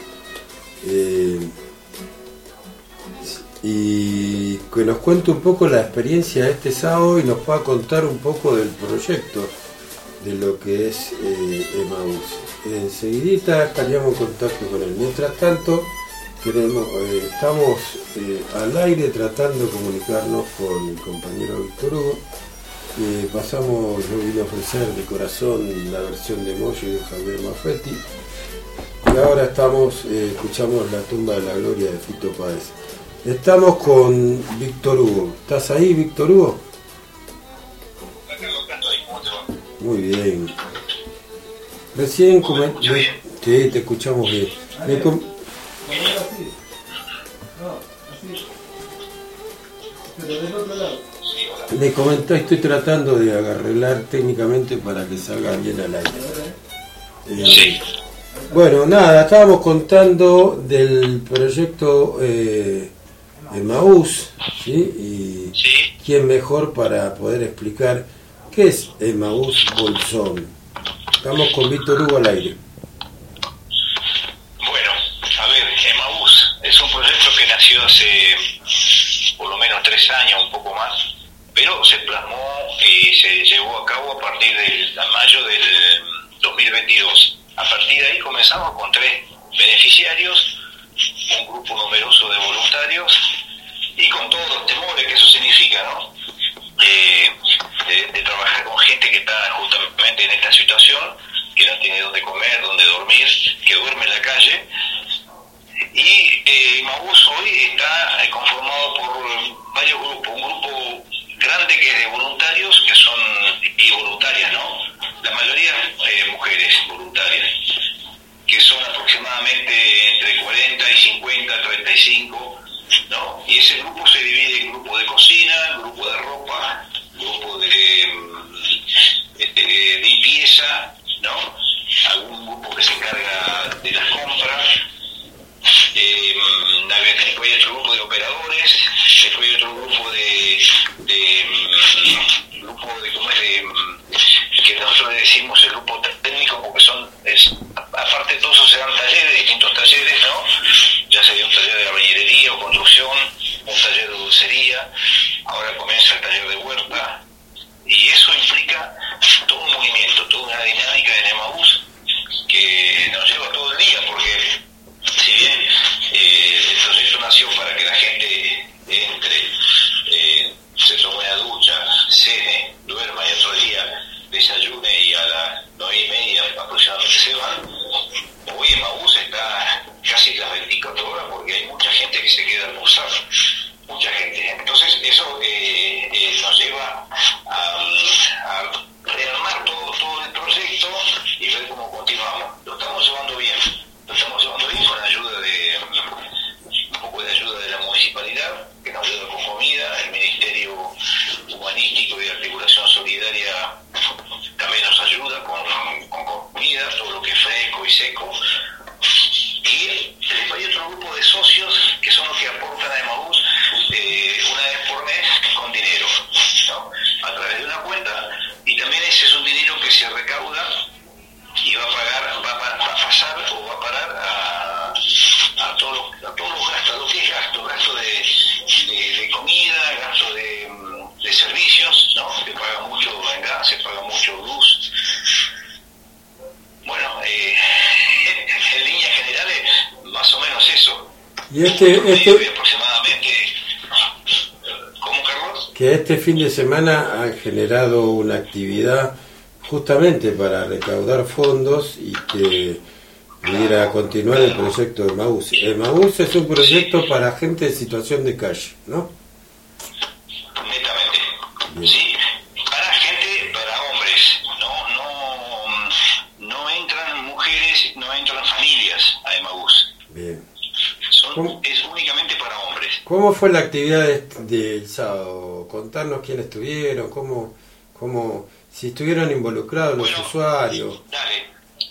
y que nos cuente un poco la experiencia de este sábado y nos pueda contar un poco del proyecto de lo que es Emaús. Enseguidita estaríamos en contacto con él. Mientras tanto, estamos al aire tratando de comunicarnos con el compañero Víctor Hugo. Yo vine a ofrecer de corazón la versión de Moyo de Javier Maffetti. Y ahora escuchamos La tumba de la gloria de Fito Páez. Estamos con Víctor Hugo. ¿Estás ahí, Víctor Hugo? Muy bien. Recién sí, te escuchamos bien. Me comentó, estoy tratando de arreglar técnicamente para que salga bien al aire. Bueno, nada, estábamos contando del proyecto Emaús, ¿sí? Y quién mejor para poder explicar qué es Emaús Bolsón. Estamos con Víctor Hugo al aire. Bueno, a ver, Emaús es un proyecto que nació hace por lo menos 3 años, un poco más, pero se plasmó y se llevó a cabo a partir de mayo del 2022. A partir de ahí comenzamos con 3 beneficiarios, un grupo numeroso de voluntarios y con todos los temores que eso significa, ¿no? De trabajar con gente que está justamente en esta situación, que no tiene dónde comer, dónde dormir, que duerme en la calle. Y Emaús hoy está conformado por varios grupos, un grupo grande que es de voluntarios y voluntarias, ¿no? La mayoría mujeres voluntarias, que son aproximadamente entre 40 y 50, 35, ¿no? Y ese grupo se divide en grupo de cocina, grupo de ropa, grupo de limpieza, ¿no? Algún grupo que se encarga de las compras. Después hay otro grupo de operadores, después hay otro grupo que nosotros le decimos el grupo técnico, porque aparte de todo eso se dan talleres, distintos talleres, ¿no? Ya sea un taller de albañilería o construcción, un taller de dulcería, ahora comienza el taller de huerta, y eso implica todo un movimiento, toda una dinámica en Emaús que nos lleva todo el día, porque si bien el proyecto nació para que la gente entre, se tome una ducha, cene, duerma y otro día desayune y a las 9:30 aproximadamente se van, hoy Emaús está casi las 24 horas porque hay mucha gente que se queda a almorzar, mucha gente. Entonces eso nos lleva a rearmar todo el proyecto y ver cómo continuamos. Lo estamos llevando bien con ayuda un poco de ayuda de la municipalidad, que nos ayuda con comida, el Ministerio Humanístico y de Articulación Solidaria también nos ayuda con comida, todo lo que es fresco muy seco. Y después hay otro grupo de socios que son los que aportan a Emaús una vez por mes con dinero, ¿no? A través de una cuenta, y también ese es un dinero que se recauda y va a pasar o va a parar a todos los gastos, lo que es gasto de comida, gasto de servicios, ¿no? Se paga mucho en gas, se paga mucho luz. Bueno, en líneas generales, más o menos eso. Y aproximadamente, ¿cómo, Carlos? Que este fin de semana han generado una actividad justamente para recaudar fondos y que pudiera continuar el proyecto de Emaús. Emaús es un proyecto para gente en situación de calle, ¿no? Netamente. Bien. Sí, para gente, para hombres. No entran mujeres, no entran familias a Emaús. Bien. Es únicamente para hombres. ¿Cómo fue la actividad del sábado? Contarnos quiénes estuvieron, cómo si estuvieron involucrados los usuarios. Dale.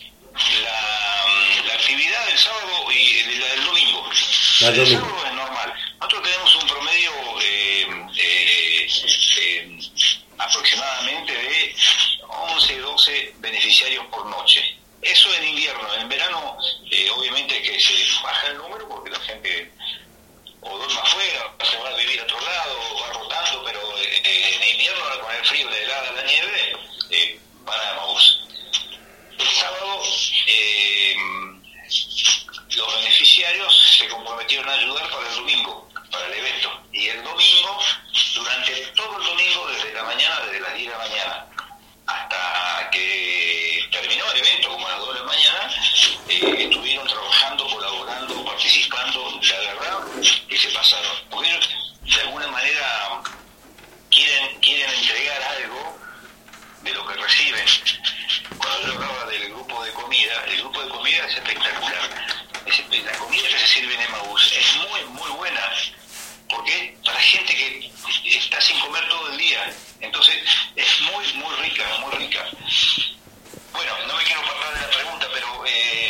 La actividad del sábado y la del domingo. El sábado es normal. Nosotros tenemos un promedio aproximadamente de 11, 12 beneficiarios por noche. Eso en invierno. En verano, obviamente que se baja el número porque la gente o duerme afuera, se va a vivir a otro lado, va rotando, pero en invierno, ahora con el frío, la helada, la nieve, van a Emaús. El sábado, los beneficiarios se comprometieron a ayudar para el domingo, para el evento. Y el domingo, durante todo el domingo, desde la mañana, desde las 10 de la mañana, hasta que terminó el evento, como a las 2 de la mañana, estuvieron trabajando, colaborando, participando. La verdad que se pasaron, porque ellos de alguna manera quieren entregar algo de lo que reciben. Cuando yo hablaba del grupo de comida, el grupo de comida es espectacular. La comida que se sirve en Emaús es muy, muy buena, porque es para gente que está sin comer todo el día. Entonces es muy, muy rica, muy rica. Bueno, no me quiero apartar de la pregunta, pero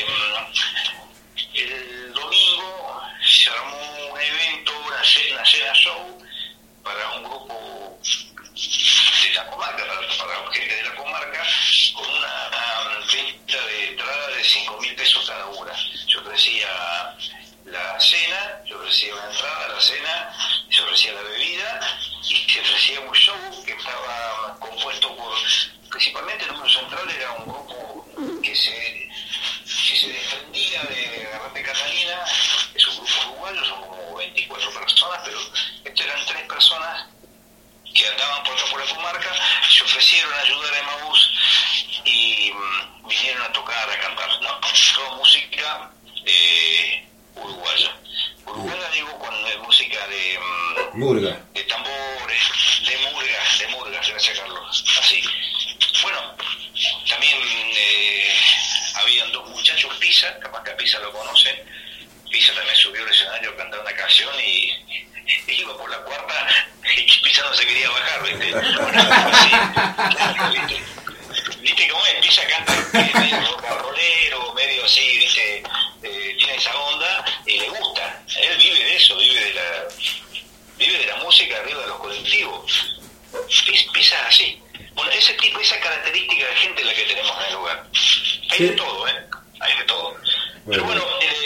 el domingo se armó un evento, una cena show para un grupo de la comarca, para gente de la comarca, con una venta de entrada de 5.000 pesos cada una. Yo ofrecía la cena, yo ofrecía la entrada a la cena, se ofrecía la bebida y se ofrecía un show que estaba compuesto por, principalmente el número central era un grupo que se desprendía de Garrate Catalina, es un grupo uruguayo, son como 24 personas, pero estos eran 3 personas que andaban por la comarca, se ofrecieron a ayudar a Emaús y vinieron a tocar, a cantar, ¿no? Toda música uruguaya. Uruguaya digo con música de murga, de tambores, de murgas, gracias Carlos. Así. Bueno, también habían 2 muchachos, Pisa, capaz que a Pisa lo conocen. Pisa también subió al escenario a cantar una canción y iba por la cuarta y Pisa no se quería bajar, ¿viste? Así, ¿viste cómo es? Pisa canta medio rock and rollero, medio así, ¿viste? Tiene esa onda y le gusta. Él vive de eso, vive de la música arriba de los colectivos. Pisa así. Bueno, ese tipo, esa característica de gente es la que tenemos en el lugar. Hay de todo, hay de todo. Pero bueno,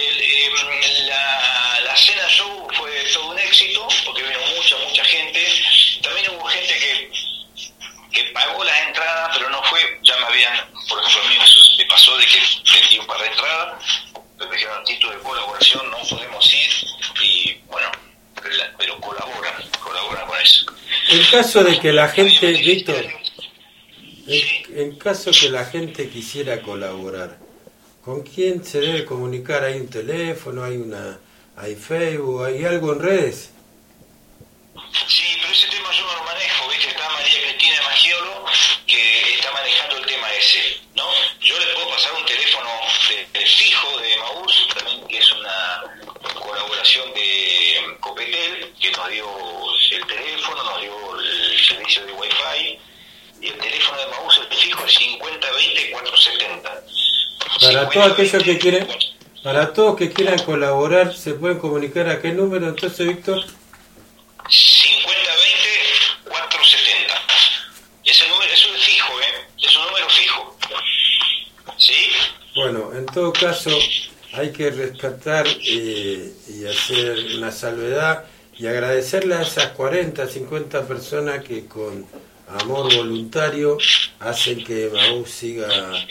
la cena show fue todo un éxito, porque vino mucha gente. También hubo gente que pagó las entradas, pero no fue. Ya me habían, por ejemplo, a mí me pasó de que vendí un par de entradas, pero me dijeron, título de colaboración, no podemos ir, y bueno, pero colaboran con eso. En caso de que la gente, Víctor, en caso que la gente quisiera colaborar, ¿con quién se debe comunicar? ¿Hay un teléfono? ¿Hay Facebook? ¿Hay algo en redes? Sí, pero ese tema yo no lo manejo, ¿viste? Está María Cristina Magiolo, que está manejando el tema ese, ¿no? Yo les puedo pasar un teléfono de fijo de Emaús, también, que es una colaboración de Copetel, que nos dio el teléfono, nos dio el servicio de Wi-Fi, y el teléfono de Emaús, el fijo, es 5020-470. para todos aquellos que quieren, para todos que quieran colaborar, se pueden comunicar a qué número entonces, Víctor. 5020-470. Ese número, eso es fijo, es un número fijo. ¿Sí? Bueno, en todo caso hay que rescatar y hacer una salvedad y agradecerle a esas 40, 50 personas que con amor voluntario hacen que Emaús siga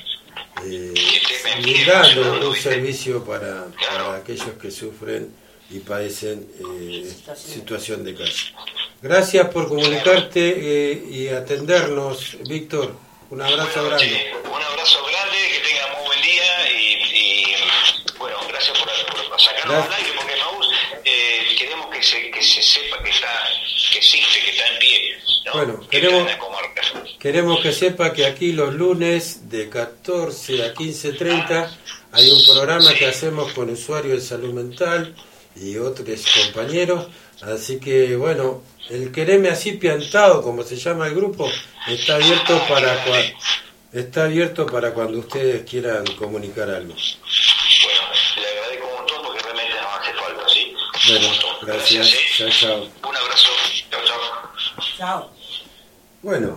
brindando un servicio para aquellos que sufren y padecen situación de calle. Gracias por comunicarte y atendernos, Víctor. Un abrazo grande. Un abrazo grande, que tengan muy buen día y bueno, gracias por sacarlo al aire, porque Emaús queremos que se sepa que existe, que está en pie, ¿no? Bueno, queremos que sepa que aquí los lunes de 14 a 15:30 hay un programa que hacemos con usuarios de salud mental y otros compañeros, así que bueno, el Quereme Así Piantado, como se llama el grupo, está abierto para cuando ustedes quieran comunicar algo. Bueno, le agradezco un montón porque realmente nos hace falta, ¿sí? Bueno, gracias. Chao. Un abrazo. Chao. Chao. Bueno,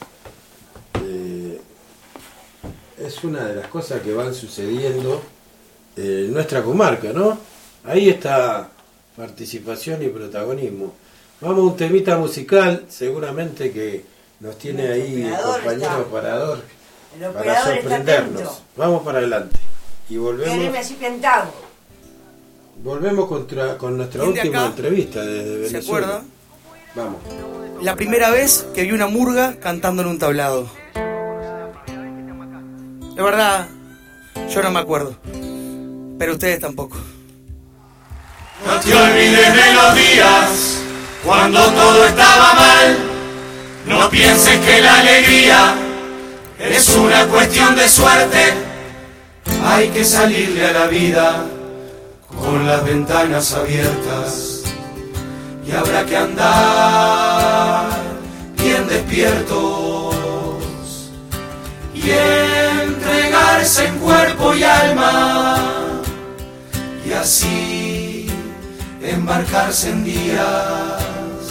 es una de las cosas que van sucediendo en nuestra comarca, ¿no? Ahí está participación y protagonismo. Vamos a un temita musical, seguramente que nos tiene ahí el compañero operador para sorprendernos. Vamos para adelante y volvemos. Quereme Así Piantado. Volvemos con nuestra última entrevista desde Venezuela. ¿Se acuerda? Vamos. La primera vez que vi una murga cantando en un tablado. De verdad, yo no me acuerdo. Pero ustedes tampoco. No te olvides de los días cuando todo estaba mal. No pienses que la alegría es una cuestión de suerte. Hay que salirle a la vida con las ventanas abiertas. Y habrá que andar bien despiertos y entregarse en cuerpo y alma, y así embarcarse en días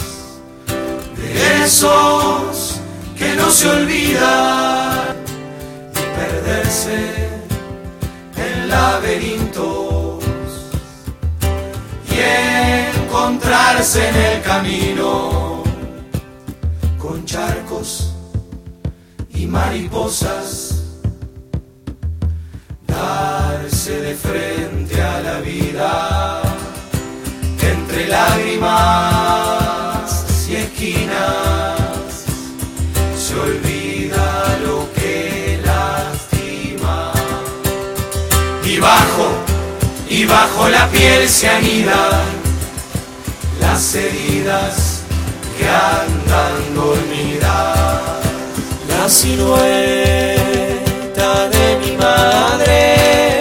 de esos que no se olvidan y perderse en laberintos y encontrarse en el camino con charcos y mariposas, darse de frente a la vida entre lágrimas y esquinas, se olvida lo que lastima y bajo la piel se anidan las heridas que andan dormidas. La silueta de mi madre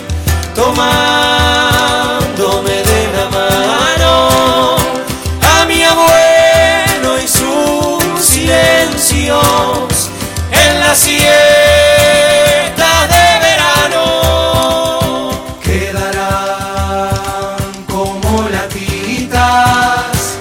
tomándome de la mano, a mi abuelo y sus silencios en la siesta de verano, quedarán como latitas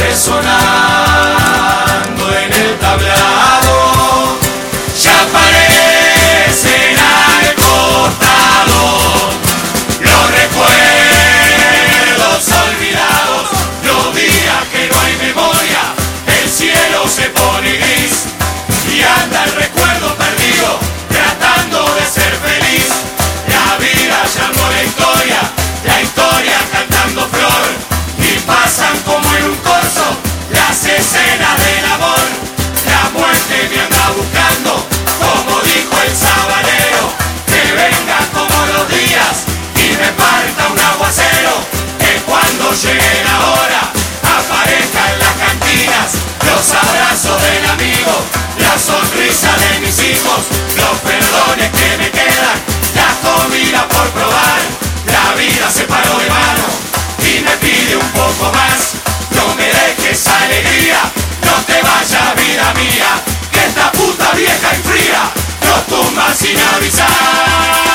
resonando en el tablado, ya aparecen al costado los recuerdos olvidados, los días que no hay memoria, el cielo se pone gris y anda el recuerdo perdido tratando de ser feliz. La vida llamó la historia cantando flor, y pasan como en un corso las escenas del amor. La muerte me anda buscando, como dijo el sabanero, que venga como los días y me parta un aguacero, que cuando llegue la hora aparezca en las cantinas los abrazos del amigo, la sonrisa de mis hijos, los perdones que me quedan, la comida por probar. La vida se paró de mano y me pide un poco más. No me dejes alegría, no te vayas vida mía, que esta puta vieja y fría no Nos tumba sin avisar.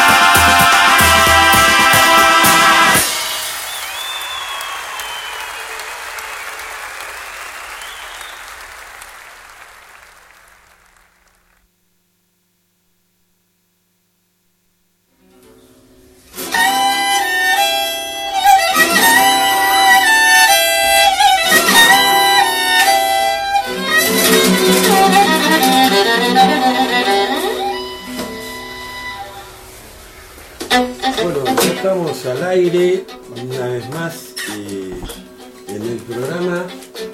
Estamos al aire una vez más en el programa.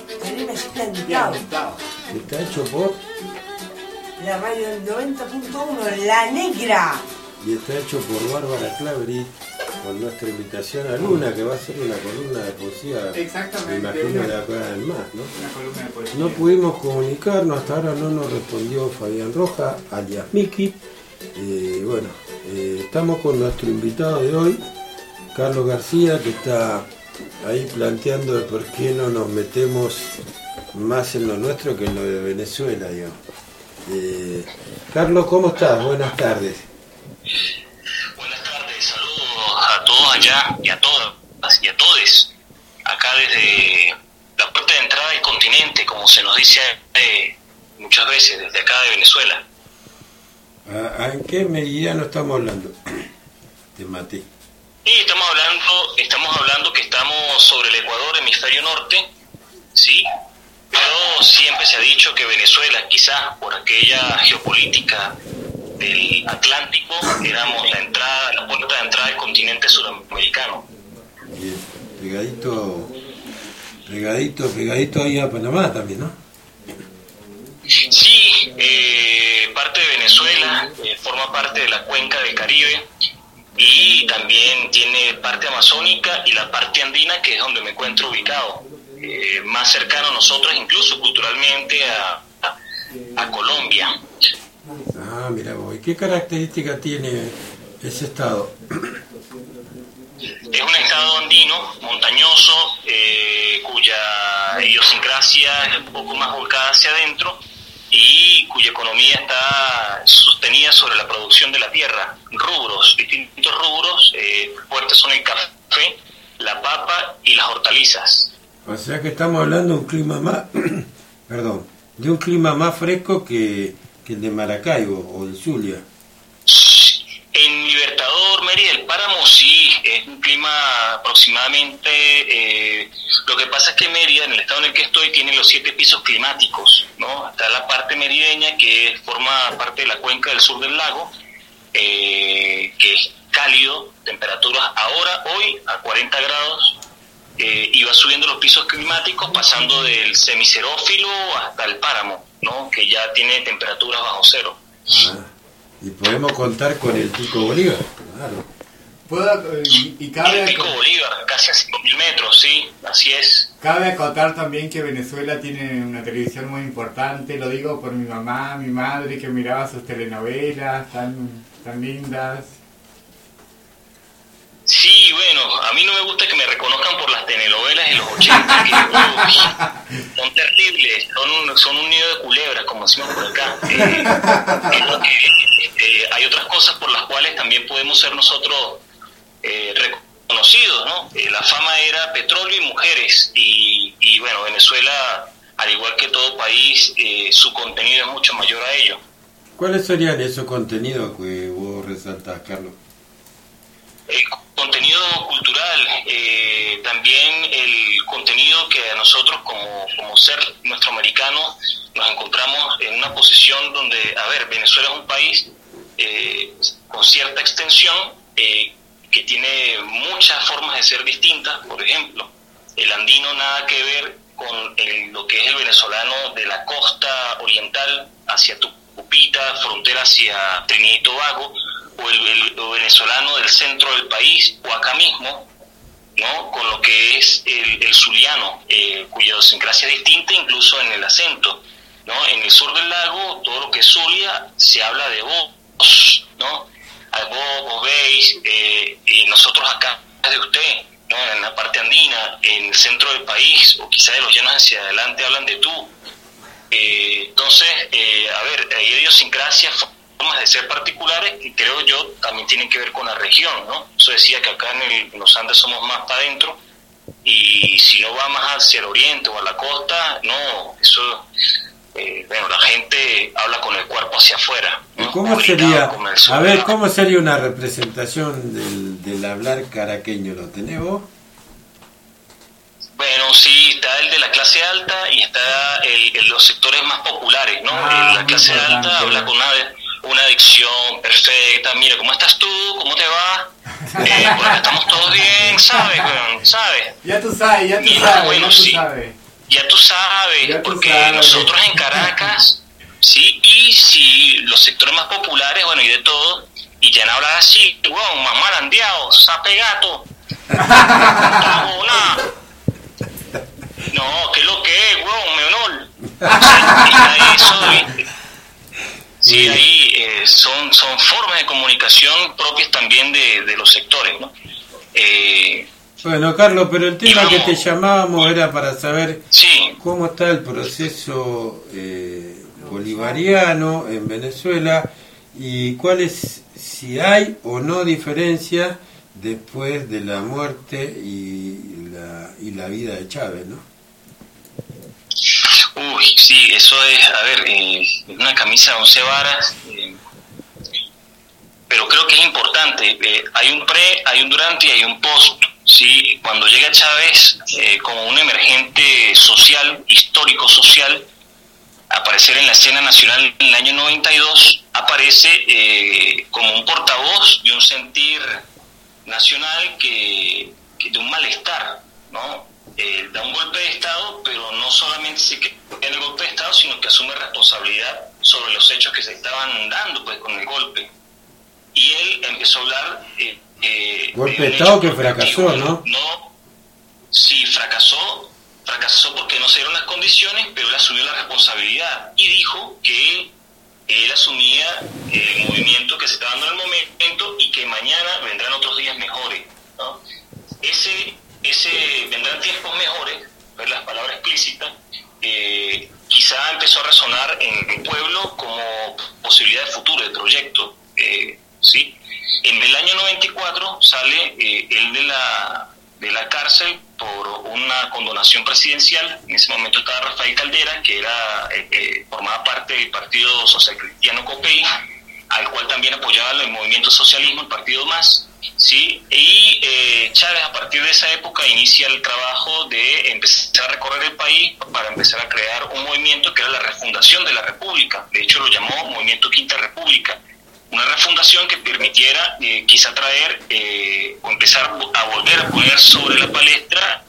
Está hecho por la radio del 90.1, La Negra. Y está hecho por Bárbara Claveri, con nuestra invitación a Luna, que va a ser una columna de poesía. Exactamente. Me imagino de acá en más, ¿no? Una columna de poesía. No pudimos comunicarnos, hasta ahora no nos respondió Fabián Roja, alias Miki. Bueno, estamos con nuestro invitado de hoy, Carlos García, que está ahí planteando de por qué no nos metemos más en lo nuestro que en lo de Venezuela, digamos. Carlos, ¿cómo estás? Buenas tardes. Buenas tardes, saludos a todos allá y a todas y a todes, acá desde la puerta de entrada del continente, como se nos dice muchas veces, desde acá de Venezuela. ¿En qué meridiano estamos hablando? Te maté. Sí, estamos hablando que estamos sobre el Ecuador, hemisferio norte, ¿sí? Pero siempre se ha dicho que Venezuela, quizás por aquella geopolítica del Atlántico, éramos la puerta de entrada del continente suramericano. Bien, pegadito ahí a Panamá también, ¿no? Sí, parte de Venezuela forma parte de la cuenca del Caribe y también tiene parte amazónica y la parte andina, que es donde me encuentro ubicado, más cercano a nosotros, incluso culturalmente a Colombia. Ah, mira vos, ¿y qué característica tiene ese estado? Es un estado andino, montañoso, cuya idiosincrasia es un poco más volcada hacia adentro y cuya economía está sostenida sobre la producción de la tierra. Distintos rubros fuertes son el café, la papa y las hortalizas. O sea que estamos hablando de un clima más, de un clima más fresco que el de Maracaibo o el Zulia. En Libertador, Mérida, el Páramo sí, es un clima aproximadamente, lo que pasa es que Mérida, en el estado en el que estoy, tiene los 7 pisos climáticos, ¿no? Está la parte merideña, que forma parte de la cuenca del sur del lago, que es cálido, temperaturas hoy a 40 grados, y va subiendo los pisos climáticos, pasando del semicerófilo hasta el Páramo, ¿no? Que ya tiene temperaturas bajo cero. Y podemos contar con el Pico Bolívar, claro. Cabe el Pico Bolívar, casi a 5.000 metros, sí, así es. Cabe acotar también que Venezuela tiene una televisión muy importante, lo digo por mi mamá, mi madre, que miraba sus telenovelas tan lindas. Sí, bueno, a mí no me gusta que me reconozcan por las telenovelas de los 80, que son terribles, son un nido de culebras, como decimos por acá. Hay otras cosas por las cuales también podemos ser nosotros reconocidos, ¿no? La fama era petróleo y mujeres, y bueno, Venezuela, al igual que todo país, su contenido es mucho mayor a ello. ¿Cuáles serían esos contenidos que vos resaltás, Carlos? El contenido cultural, también el contenido que a nosotros como ser nuestroamericano nos encontramos en una posición donde, Venezuela es un país con cierta extensión, que tiene muchas formas de ser distintas. Por ejemplo, el andino nada que ver con lo que es el venezolano de la costa oriental hacia Tucupita, frontera hacia Trinidad y Tobago, o el venezolano del centro del país, o acá mismo, ¿no? Con lo que es el zuliano, cuya idiosincrasia es distinta incluso en el acento, ¿no? En el sur del lago, todo lo que es Zulia, se habla de vos, ¿no? Vos veis, y nosotros acá de usted, ¿no? En la parte andina, en el centro del país, o quizá de los llanos hacia adelante hablan de tú. Entonces, hay idiosincrasias formas de ser particulares, y creo yo también tienen que ver con la región, ¿no? Eso decía que acá en los Andes somos más para adentro, y si no va más hacia el oriente o a la costa, no, eso, bueno, la gente habla con el cuerpo hacia afuera, ¿no? ¿Cómo sería, a ver, cómo sería una representación del hablar caraqueño? ¿Lo tenés vos? Bueno, sí, está el de la clase alta y está los sectores más populares, ¿no? La clase alta habla con una dicción perfecta. Mira, ¿cómo estás tú? ¿Cómo te va? Por acá estamos todos bien, ¿sabes? ¿Sabes? Ya tú sabes, bueno, ya tú sí, sabes. Ya tú sabes, Ya tú porque sabes. nosotros en Caracas, sí, y si los sectores más populares, bueno, y de todo, y ya no hablar así, wow, más malandeado, sape gato. No, ¿qué es lo que es, weón? Me honor. Sí, ahí son formas de comunicación propias también de los sectores, ¿no? Bueno, Carlos, pero el tema que te llamábamos era para saber cómo está el proceso bolivariano en Venezuela y cuáles, si hay o no diferencias después de la muerte y la vida de Chávez, ¿no? Uy, sí, eso es, a ver, una camisa de 11 varas, pero creo que es importante. Hay un pre, hay un durante y hay un post. Sí, cuando llega Chávez como un emergente social, histórico social, aparecer en la escena nacional en el año 92, aparece como un portavoz de un sentir nacional que de un malestar, ¿no? Da un golpe de Estado, pero no solamente se queda en el golpe de Estado, sino que asume responsabilidad sobre los hechos que se estaban dando pues con el golpe. Y él empezó a hablar golpe de Estado que fracasó, ¿no? Sí, fracasó porque no se dieron las condiciones, pero él asumió la responsabilidad y dijo que él asumía el movimiento que se estaba dando en el momento y que mañana vendrán otros días mejores, ¿no? Vendrán tiempos mejores, ver las palabras explícitas, quizá empezó a resonar en el pueblo como posibilidad de futuro, de proyecto, ¿sí? En el año 94 sale él de la cárcel por una condonación presidencial. En ese momento estaba Rafael Caldera, que formaba parte del Partido Social Cristiano COPEI, al cual también apoyaba el movimiento socialismo, el Partido Más, ¿sí? Y Chávez a partir de esa época inicia el trabajo de empezar a recorrer el país para empezar a crear un movimiento que era la refundación de la República. De hecho lo llamó Movimiento Quinta República, una refundación que permitiera quizá traer o empezar a volver a poner sobre la palestra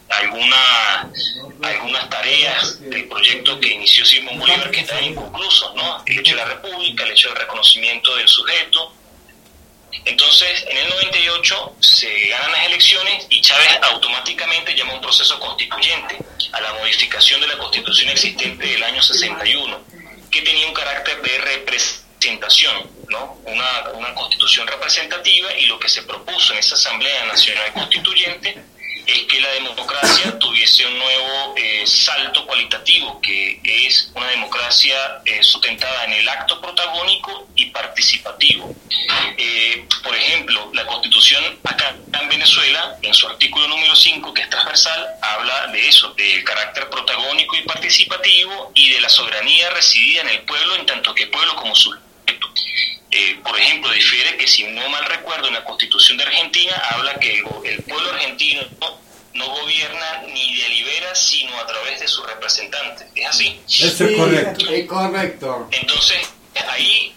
algunas tareas del proyecto que inició Simón Bolívar, que estaban inconclusos, ¿no? El hecho de la República, el hecho del reconocimiento del sujeto. Entonces, en el 98 se ganan las elecciones y Chávez automáticamente llama a un proceso constituyente, a la modificación de la Constitución existente del año 61, que tenía un carácter de representación, ¿no? Una constitución representativa, y lo que se propuso en esa Asamblea Nacional Constituyente es que la democracia tuviese un nuevo salto cualitativo, que es una democracia sustentada en el acto protagónico y participativo. Por ejemplo, la Constitución acá en Venezuela, en su artículo número 5, que es transversal, habla de eso, del carácter protagónico y participativo y de la soberanía residida en el pueblo, en tanto que pueblo como sujeto. Por ejemplo, difiere que, si no mal recuerdo, en la Constitución de Argentina habla que el pueblo argentino no gobierna ni delibera sino a través de sus representantes. ¿Es así? Eso es correcto. Es correcto. Entonces, ahí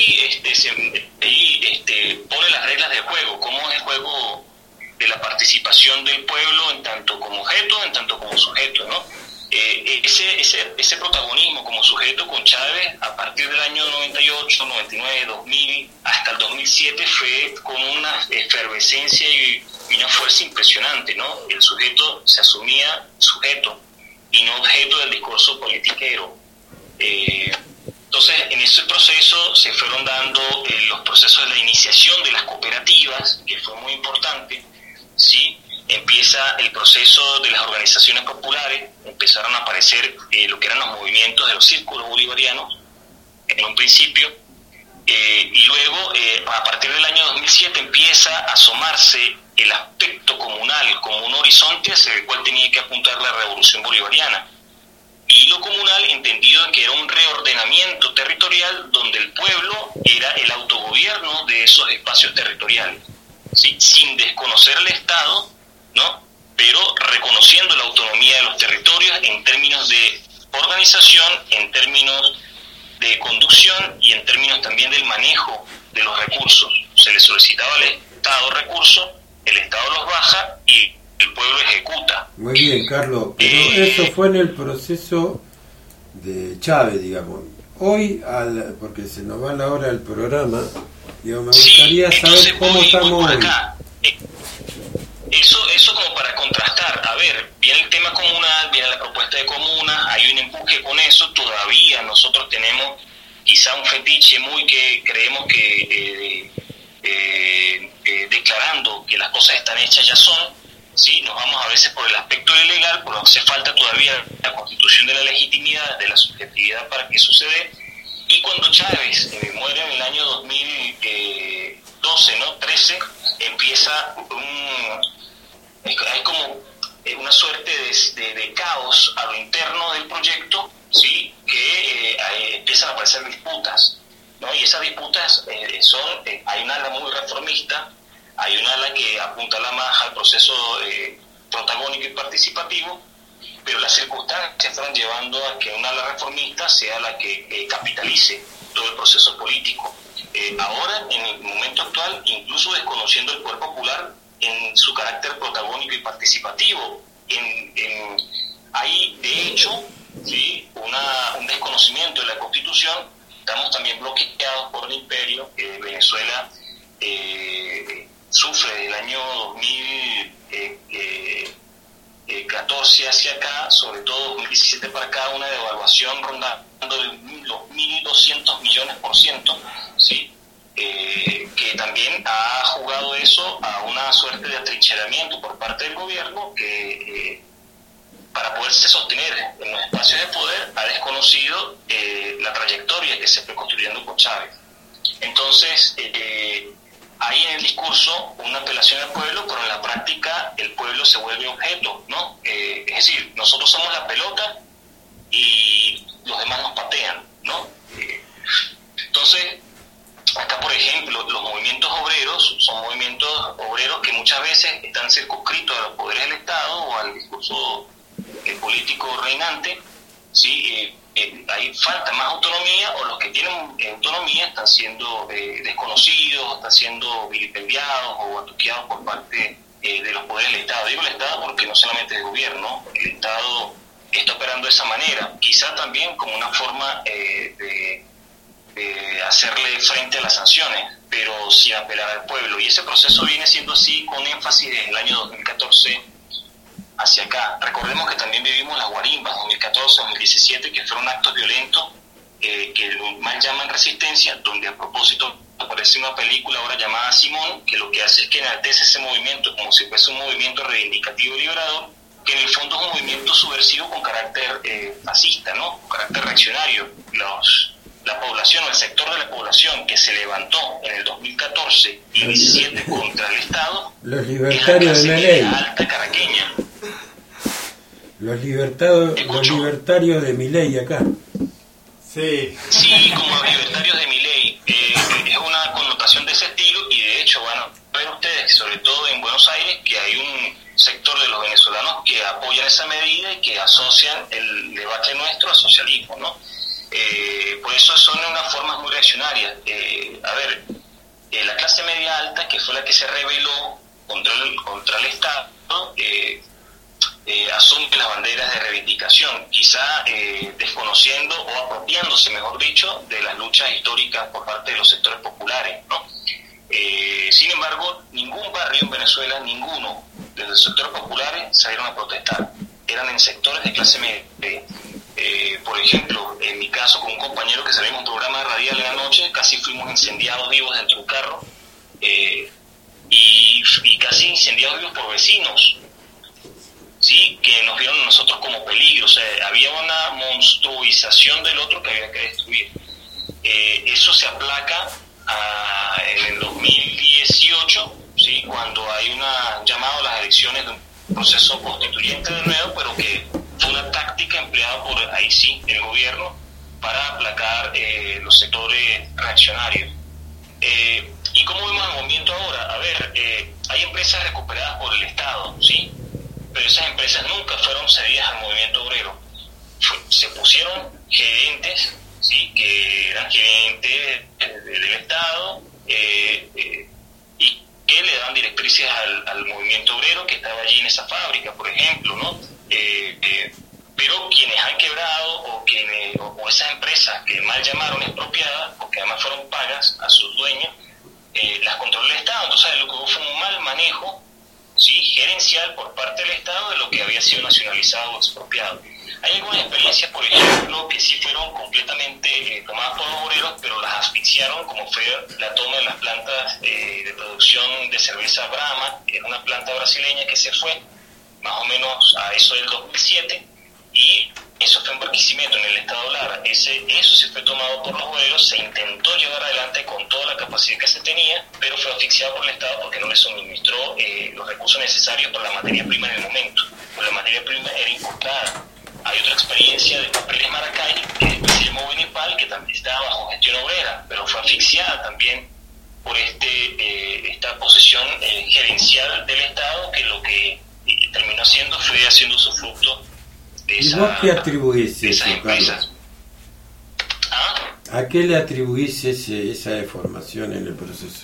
pone las reglas del juego, cómo es el juego de la participación del pueblo en tanto como objeto, en tanto como sujeto, ¿no? Ese protagonismo como sujeto con Chávez a partir del año 98, 99, 2000 hasta el 2007 fue con una efervescencia y una fuerza impresionante, ¿no? El sujeto se asumía sujeto y no objeto del discurso politiquero. Entonces, en ese proceso se fueron dando los procesos de la iniciación de las cooperativas, que fue muy importante, ¿sí? Empieza el proceso de las organizaciones populares, empezaron a aparecer lo que eran los movimientos de los círculos bolivarianos en un principio, Y luego, a partir del año 2007, empieza a asomarse el aspecto comunal como un horizonte hacia el cual tenía que apuntar la revolución bolivariana. Y lo comunal entendido que era un reordenamiento territorial donde el pueblo era el autogobierno de esos espacios territoriales, ¿sí? Sin desconocer el Estado, ¿no? Pero reconociendo la autonomía de los territorios en términos de organización, en términos de conducción y en términos también del manejo de los recursos. Se le solicitaba al Estado recursos, el Estado los baja y el pueblo ejecuta. Muy bien, Carlos, pero eso fue en el proceso de Chávez, digamos. Hoy, porque se nos va la hora del programa, me gustaría saber cómo estamos hoy. Eso como para contrastar. A ver, viene el tema comunal, viene la propuesta de comunas, hay un empuje con eso. Todavía nosotros tenemos quizá un fetiche muy que creemos que declarando que las cosas están hechas ya son, ¿sí? Nos vamos a veces por el aspecto legal, pero hace falta todavía la constitución de la legitimidad, de la subjetividad para que suceda. Y cuando Chávez muere en el año 2012, ¿no? 13, empieza hay como una suerte de caos a lo interno del proyecto, ¿sí? Que empiezan a aparecer disputas, ¿no? Y esas disputas hay una ala muy reformista, hay una ala que apunta la maja al proceso protagónico y participativo, pero las circunstancias están llevando a que una ala reformista sea la que capitalice todo el proceso político. Ahora, en el momento actual, incluso desconociendo el poder popular en su carácter protagónico y participativo, hay de hecho, ¿sí? un desconocimiento de la Constitución. Estamos también bloqueados por el imperio. Venezuela sufre desde el año 2014 hacia acá, sobre todo 2017 para acá, una devaluación rondando los 1.200 millones %, ¿sí? Que también ha jugado eso a una suerte de atrincheramiento por parte del gobierno que para poderse sostener en los espacios de poder ha desconocido la trayectoria que se fue construyendo con Chávez. Entonces hay en el discurso una apelación al pueblo, pero en la práctica el pueblo se vuelve objeto, ¿no? Es decir, nosotros somos la pelota y los demás nos patean, ¿no? Entonces, acá, por ejemplo, los movimientos obreros son movimientos obreros que muchas veces están circunscritos a los poderes del Estado o al discurso político reinante, ¿sí? Hay falta más autonomía, o los que tienen autonomía están siendo desconocidos, están siendo vilipendiados o atuqueados por parte de los poderes del Estado. Digo el Estado porque no solamente es el gobierno, el Estado está operando de esa manera, quizá también como una forma de hacerle frente a las sanciones, pero sin apelar al pueblo. Y ese proceso viene siendo así con énfasis desde el año 2014 hacia acá. Recordemos que también vivimos las guarimbas 2014-2017, que fueron actos violentos que más llaman resistencia, donde a propósito aparece una película ahora llamada Simón, que lo que hace es que enaltece ese movimiento como si fuese un movimiento reivindicativo y liberador, que en el fondo es un movimiento subversivo con carácter fascista, ¿no? Con carácter reaccionario. La población o el sector de la población que se levantó en el 2014 y 2017 contra el Estado, los libertarios de Milei, alta caraqueña. Los libertarios de Milei acá. Sí, como los libertarios de Milei. Es una connotación de ese estilo, y de hecho van a ver ustedes, sobre todo en Buenos Aires, que hay un sector de los venezolanos que apoyan esa medida y que asocian el debate nuestro al socialismo, ¿no? Por eso son unas formas muy reaccionarias. La clase media alta, que fue la que se rebeló contra el Estado, asume las banderas de reivindicación, quizá desconociendo o apropiándose, mejor dicho, de las luchas históricas por parte de los sectores populares, ¿no? Sin embargo, ningún barrio en Venezuela, ninguno de los sectores populares salieron a protestar. Eran en sectores de clase media. Por ejemplo, en mi caso, con un compañero que salimos a un programa radial en la noche, casi fuimos incendiados vivos dentro de un carro, y casi incendiados vivos por vecinos, ¿sí? Que nos vieron nosotros como peligro. O sea, había una monstruización del otro que había que destruir. Eso se aplaca en el 2018, ¿sí? Cuando hay una llamado a las elecciones de un proceso constituyente de nuevo, pero que fue una táctica empleada por, ahí sí, el gobierno para aplacar los sectores reaccionarios. ¿Y cómo vemos el movimiento ahora? A ver, hay empresas recuperadas por el Estado, ¿sí? Pero esas empresas nunca fueron cedidas al movimiento obrero. Se pusieron gerentes, ¿sí? Que eran gerentes del Estado y que le daban directrices al movimiento obrero que estaba allí en esa fábrica, por ejemplo, ¿no? Pero quienes han quebrado o esas empresas que mal llamaron expropiadas, porque además fueron pagas a sus dueños, las controla el Estado. Entonces lo que hubo fue un mal manejo, ¿sí? Gerencial por parte del Estado de lo que había sido nacionalizado o expropiado. Hay algunas experiencias, por ejemplo, que sí fueron completamente tomadas por los obreros, pero las asfixiaron, como fue la toma de las plantas de producción de cerveza Brahma, en una planta brasileña que se fue más o menos a eso del 2007, y eso fue en Barquisimeto, en el estado Lara. Eso se fue tomado por los obreros, se intentó llevar adelante con toda la capacidad que se tenía, pero fue asfixiado por el Estado porque no le suministró los recursos necesarios para la materia prima en el momento, pues la materia prima era importada. Hay otra experiencia de Papeles Maracay, que es Guillermo Benipal, que también estaba bajo gestión obrera, pero fue asfixiada también por esta posesión gerencial del Estado, que lo que terminó haciendo fue haciendo usufructo de ¿Y vos qué atribuís eso, empresas. Carlos? ¿A qué le atribuís esa deformación en el proceso?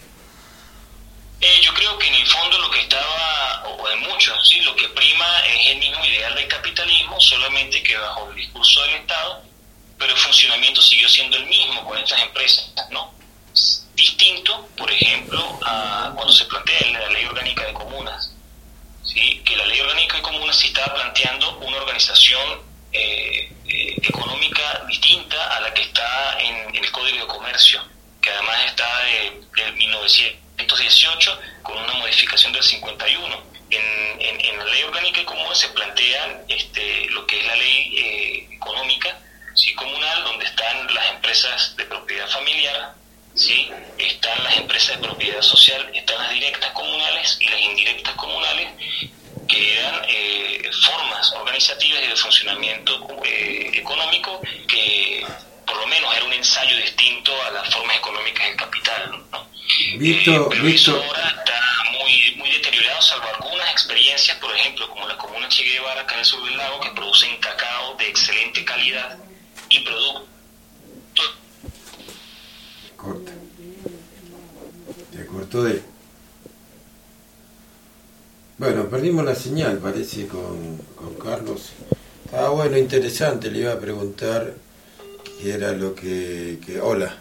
Yo creo que en el fondo lo que estaba, o en muchos, ¿sí? Lo que prima es el mismo ideal del capitalismo, solamente que bajo el discurso del Estado, pero el funcionamiento siguió siendo el mismo con estas empresas, ¿no? Distinto, por ejemplo, a cuando se plantea la Ley Orgánica de Comunas, ¿sí? Que la Ley Orgánica de Comunas se estaba planteando una organización económica distinta a la que está en el Código de Comercio, que además está de 1918 con una modificación del 51. En la Ley Orgánica de Comunas se plantean lo que es la ley económica, ¿sí? Comunal, donde están las empresas de propiedad familiar, ¿sí? Están las empresas de propiedad social, están las directas comunales y las indirectas comunales, que eran formas organizativas y de funcionamiento económico que por lo menos era un ensayo distinto a las formas económicas del capital, ¿no? Pero eso ahora está muy deteriorado, salvo algunas experiencias, por ejemplo, como la comuna Che Guevara acá en el sur del lago, que producen cacao de excelente calidad y productos. Corta. Te cortó de... Bueno, perdimos la señal, parece, con Carlos. Estaba bueno, interesante, le iba a preguntar qué era lo que... Hola.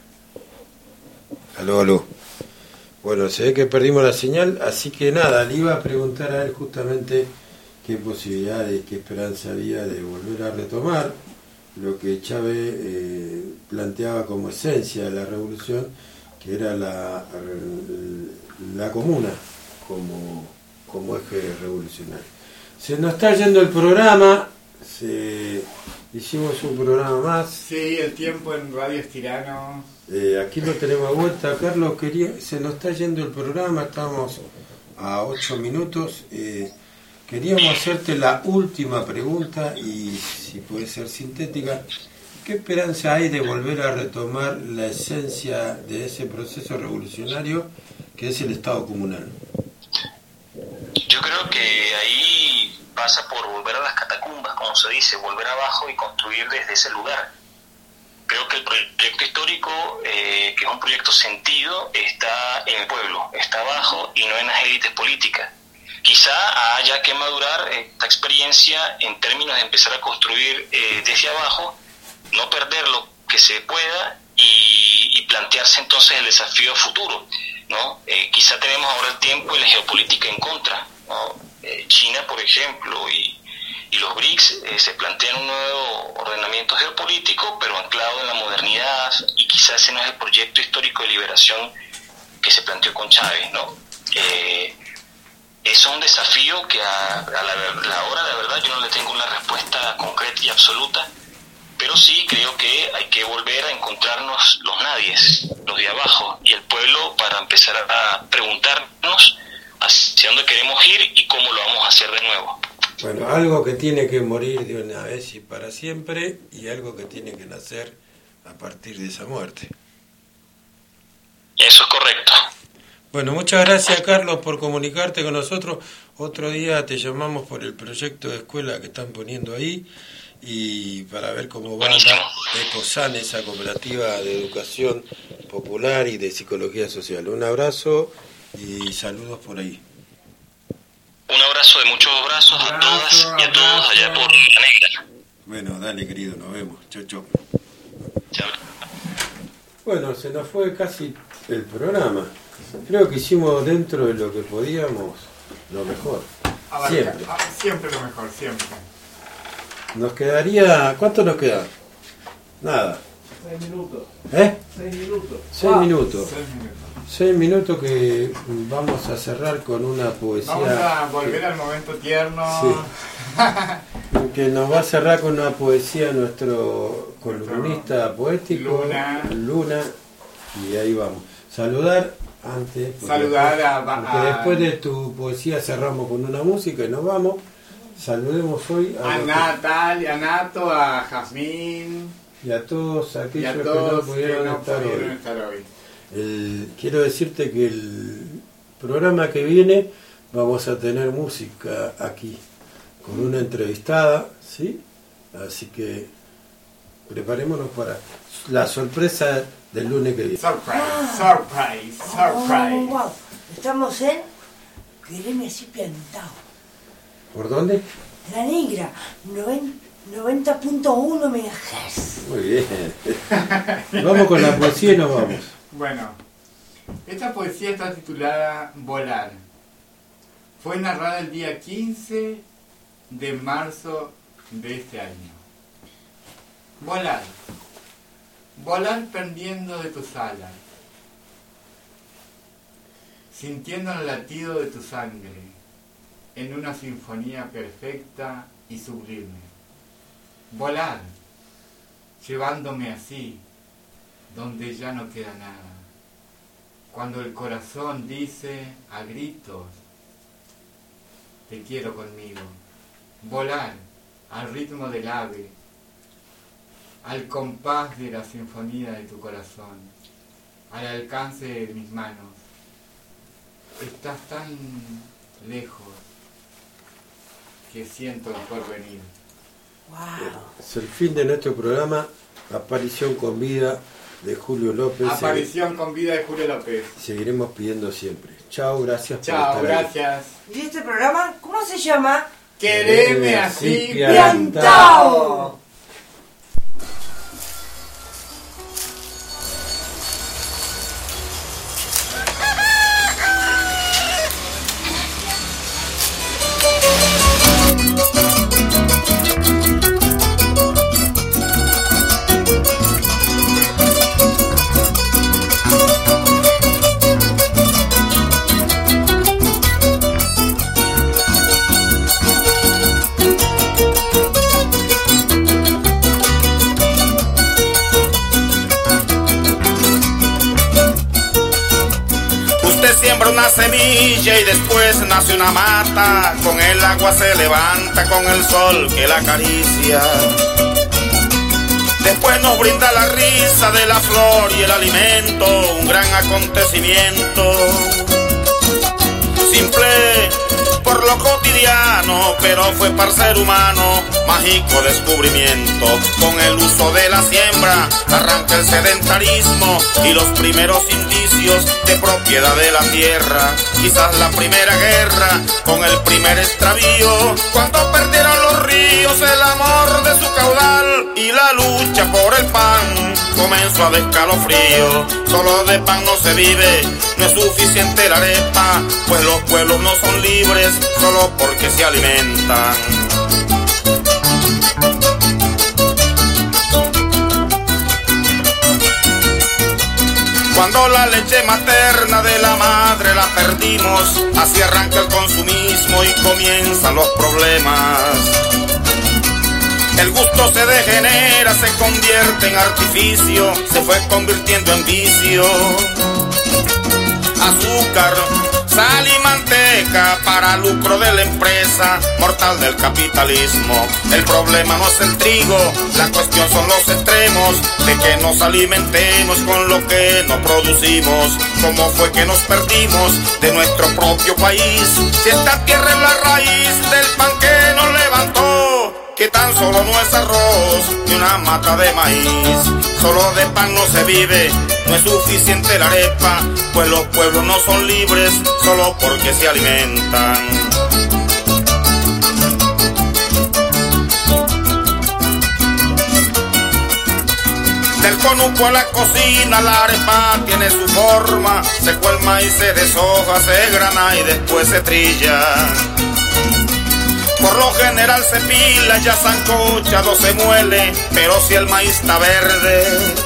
Aló. Bueno, se ve que perdimos la señal, así que nada, le iba a preguntar a él justamente qué posibilidades, qué esperanza había de volver a retomar lo que Chávez planteaba como esencia de la revolución, que era la comuna como eje revolucionario. Se nos está yendo el programa, hicimos un programa más. Sí, el tiempo en Radio es tirano. Aquí lo tenemos a vuelta, Carlos. Se nos está yendo el programa, estamos a 8 minutos. Queríamos hacerte la última pregunta y si puede ser sintética. ¿Qué esperanza hay de volver a retomar la esencia de ese proceso revolucionario que es el Estado comunal? Yo creo que ahí pasa por volver a las catacumbas, como se dice, volver abajo y construir desde ese lugar. Creo que el proyecto histórico, que es un proyecto sentido, está en el pueblo, está abajo y no en las élites políticas. Quizá haya que madurar esta experiencia en términos de empezar a construir desde abajo, no perder lo que se pueda y plantearse entonces el desafío futuro, ¿no? Quizá tenemos ahora el tiempo y la geopolítica en contra, ¿no? China, por ejemplo, y los BRICS se plantean un nuevo ordenamiento geopolítico, pero anclado en la modernidad, y quizás ese no es el proyecto histórico de liberación que se planteó con Chávez, ¿no? Es un desafío que a la hora de la verdad yo no le tengo una respuesta concreta y absoluta, pero sí creo que hay que volver a encontrarnos los nadies, los de abajo y el pueblo para empezar a preguntarnos hacia dónde queremos ir y cómo lo vamos a hacer de nuevo. Bueno, algo que tiene que morir de una vez y para siempre, y algo que tiene que nacer a partir de esa muerte. Eso es correcto. Bueno, muchas gracias, Carlos, por comunicarte con nosotros. Otro día te llamamos por el proyecto de escuela que están poniendo ahí y para ver cómo va ECOSAN, esa cooperativa de educación popular y de psicología social. Un abrazo y saludos por ahí. Un abrazo de muchos brazos a todas y a todos allá por la Negra. Bueno, dale, querido, nos vemos. Chau, chau. Chao. Bueno, se nos fue casi el programa. Creo que hicimos dentro de lo que podíamos lo mejor. Siempre. Siempre lo mejor, siempre. Nos quedaría... ¿Cuánto nos queda? Nada. 6 minutos. 6 minutos. 6 minutos. 6 minutos que vamos a cerrar con una poesía. Vamos a volver al momento tierno. Sí. Que nos va a cerrar con una poesía nuestro columnista poético, Luna. Y ahí vamos. Saludar antes. Porque después de tu poesía cerramos con una música y nos vamos. Saludemos hoy a Natalia, a Nato, a Jazmín. Y a todos aquellos que no pudieron estar hoy. Quiero decirte que el programa que viene vamos a tener música aquí con una entrevistada, ¿sí? Así que preparémonos para la sorpresa del lunes que viene. Surprise. Wow. Estamos en Quereme así plantado. ¿Por dónde? La Negra, 90.1 MHz. Muy bien. Vamos con la poesía y nos vamos. Bueno, esta poesía está titulada Volar. Fue narrada el día 15 de marzo de este año. Volar. Volar pendiendo de tus alas, sintiendo el latido de tu sangre, en una sinfonía perfecta y sublime. Volar, llevándome así, donde ya no queda nada. Cuando el corazón dice a gritos, te quiero conmigo. Volar al ritmo del ave, al compás de la sinfonía de tu corazón, al alcance de mis manos. Estás tan lejos que siento el porvenir. Wow. Es el fin de nuestro programa, Aparición con Vida de Julio López. Aparición con Vida de Julio López. Seguiremos pidiendo siempre. Chao, gracias por estar gracias. ¿Y este programa cómo se llama? Quereme así plantado. Una semilla y después nace una mata, con el agua se levanta, con el sol que la acaricia. Después nos brinda la risa de la flor y el alimento, un gran acontecimiento. Simple por lo cotidiano, pero fue para el ser humano mágico descubrimiento. Con el uso de la siembra arranca el sedentarismo y los primeros indicios de propiedad de la tierra. Quizás la primera guerra con el primer extravío, cuando perdieron los ríos el amor de su caudal y la lucha por el pan comenzó a descalofrío. Solo de pan no se vive, no es suficiente la arepa, pues los pueblos no son libres solo porque se alimentan. Cuando la leche materna de la madre la perdimos, así arranca el consumismo y comienzan los problemas. El gusto se degenera, se convierte en artificio, se fue convirtiendo en vicio. Azúcar, sal y manteca para lucro de la empresa mortal del capitalismo. El problema no es el trigo, la cuestión son los extremos de que nos alimentemos con lo que no producimos. ¿Cómo fue que nos perdimos de nuestro propio país? Si esta tierra es la raíz del pan que nos levantó, que tan solo no es arroz ni una mata de maíz. Solo de pan no se vive, no es suficiente la arepa, pues los pueblos no son libres solo porque se alimentan. Del conuco a la cocina, la arepa tiene su forma, se cuelma y se deshoja, se grana y después se trilla. Por lo general se pila, ya sancochado se muele, pero si el maíz está verde,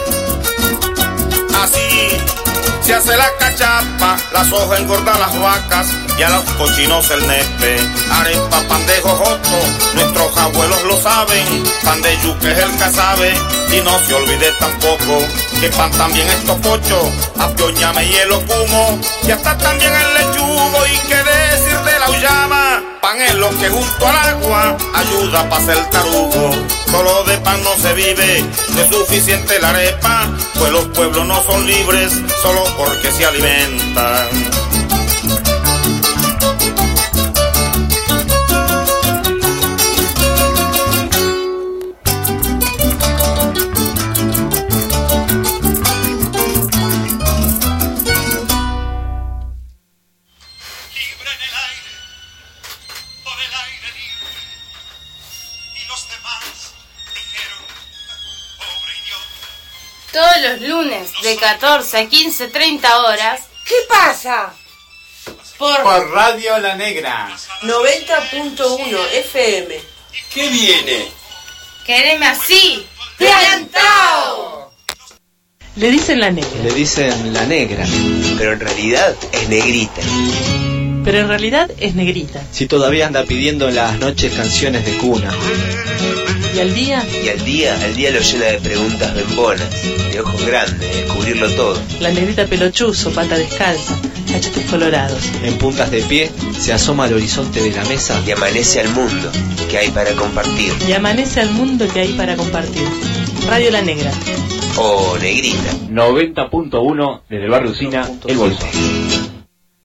así se hace la cachapa, la soja engorda a las vacas y a los cochinos el nepe. Arepa, pan de jojoto, nuestros abuelos lo saben, pan de yuca es el casabe, y no se olvide tampoco que pan también es topocho, apio, ñame y el ocumo, y hasta también el lechugo, y qué decir de la uyama. Pan es lo que junto al agua ayuda para hacer tarugo. Solo de pan no se vive, no es suficiente la arepa, pues los pueblos no son libres solo porque se alimentan. Todos los lunes de 14 a 15:30 horas. ¿Qué pasa? Por Radio La Negra 90.1 FM. ¿Qué viene? Quereme así, plantao. Le dicen La Negra. Le dicen La Negra, pero en realidad es negrita. Pero en realidad es negrita. Si todavía anda pidiendo en las noches canciones de cuna. ¿Y al día? Y al día lo llena de preguntas bembonas, de ojos grandes, de descubrirlo todo. La negrita pelochuzo, pata descalza, cachetes colorados. En puntas de pie se asoma al horizonte de la mesa y amanece al mundo que hay para compartir. Y amanece al mundo que hay para compartir. Radio La Negra. O Negrita. 90.1 desde el barrio Usina, El Bolsón.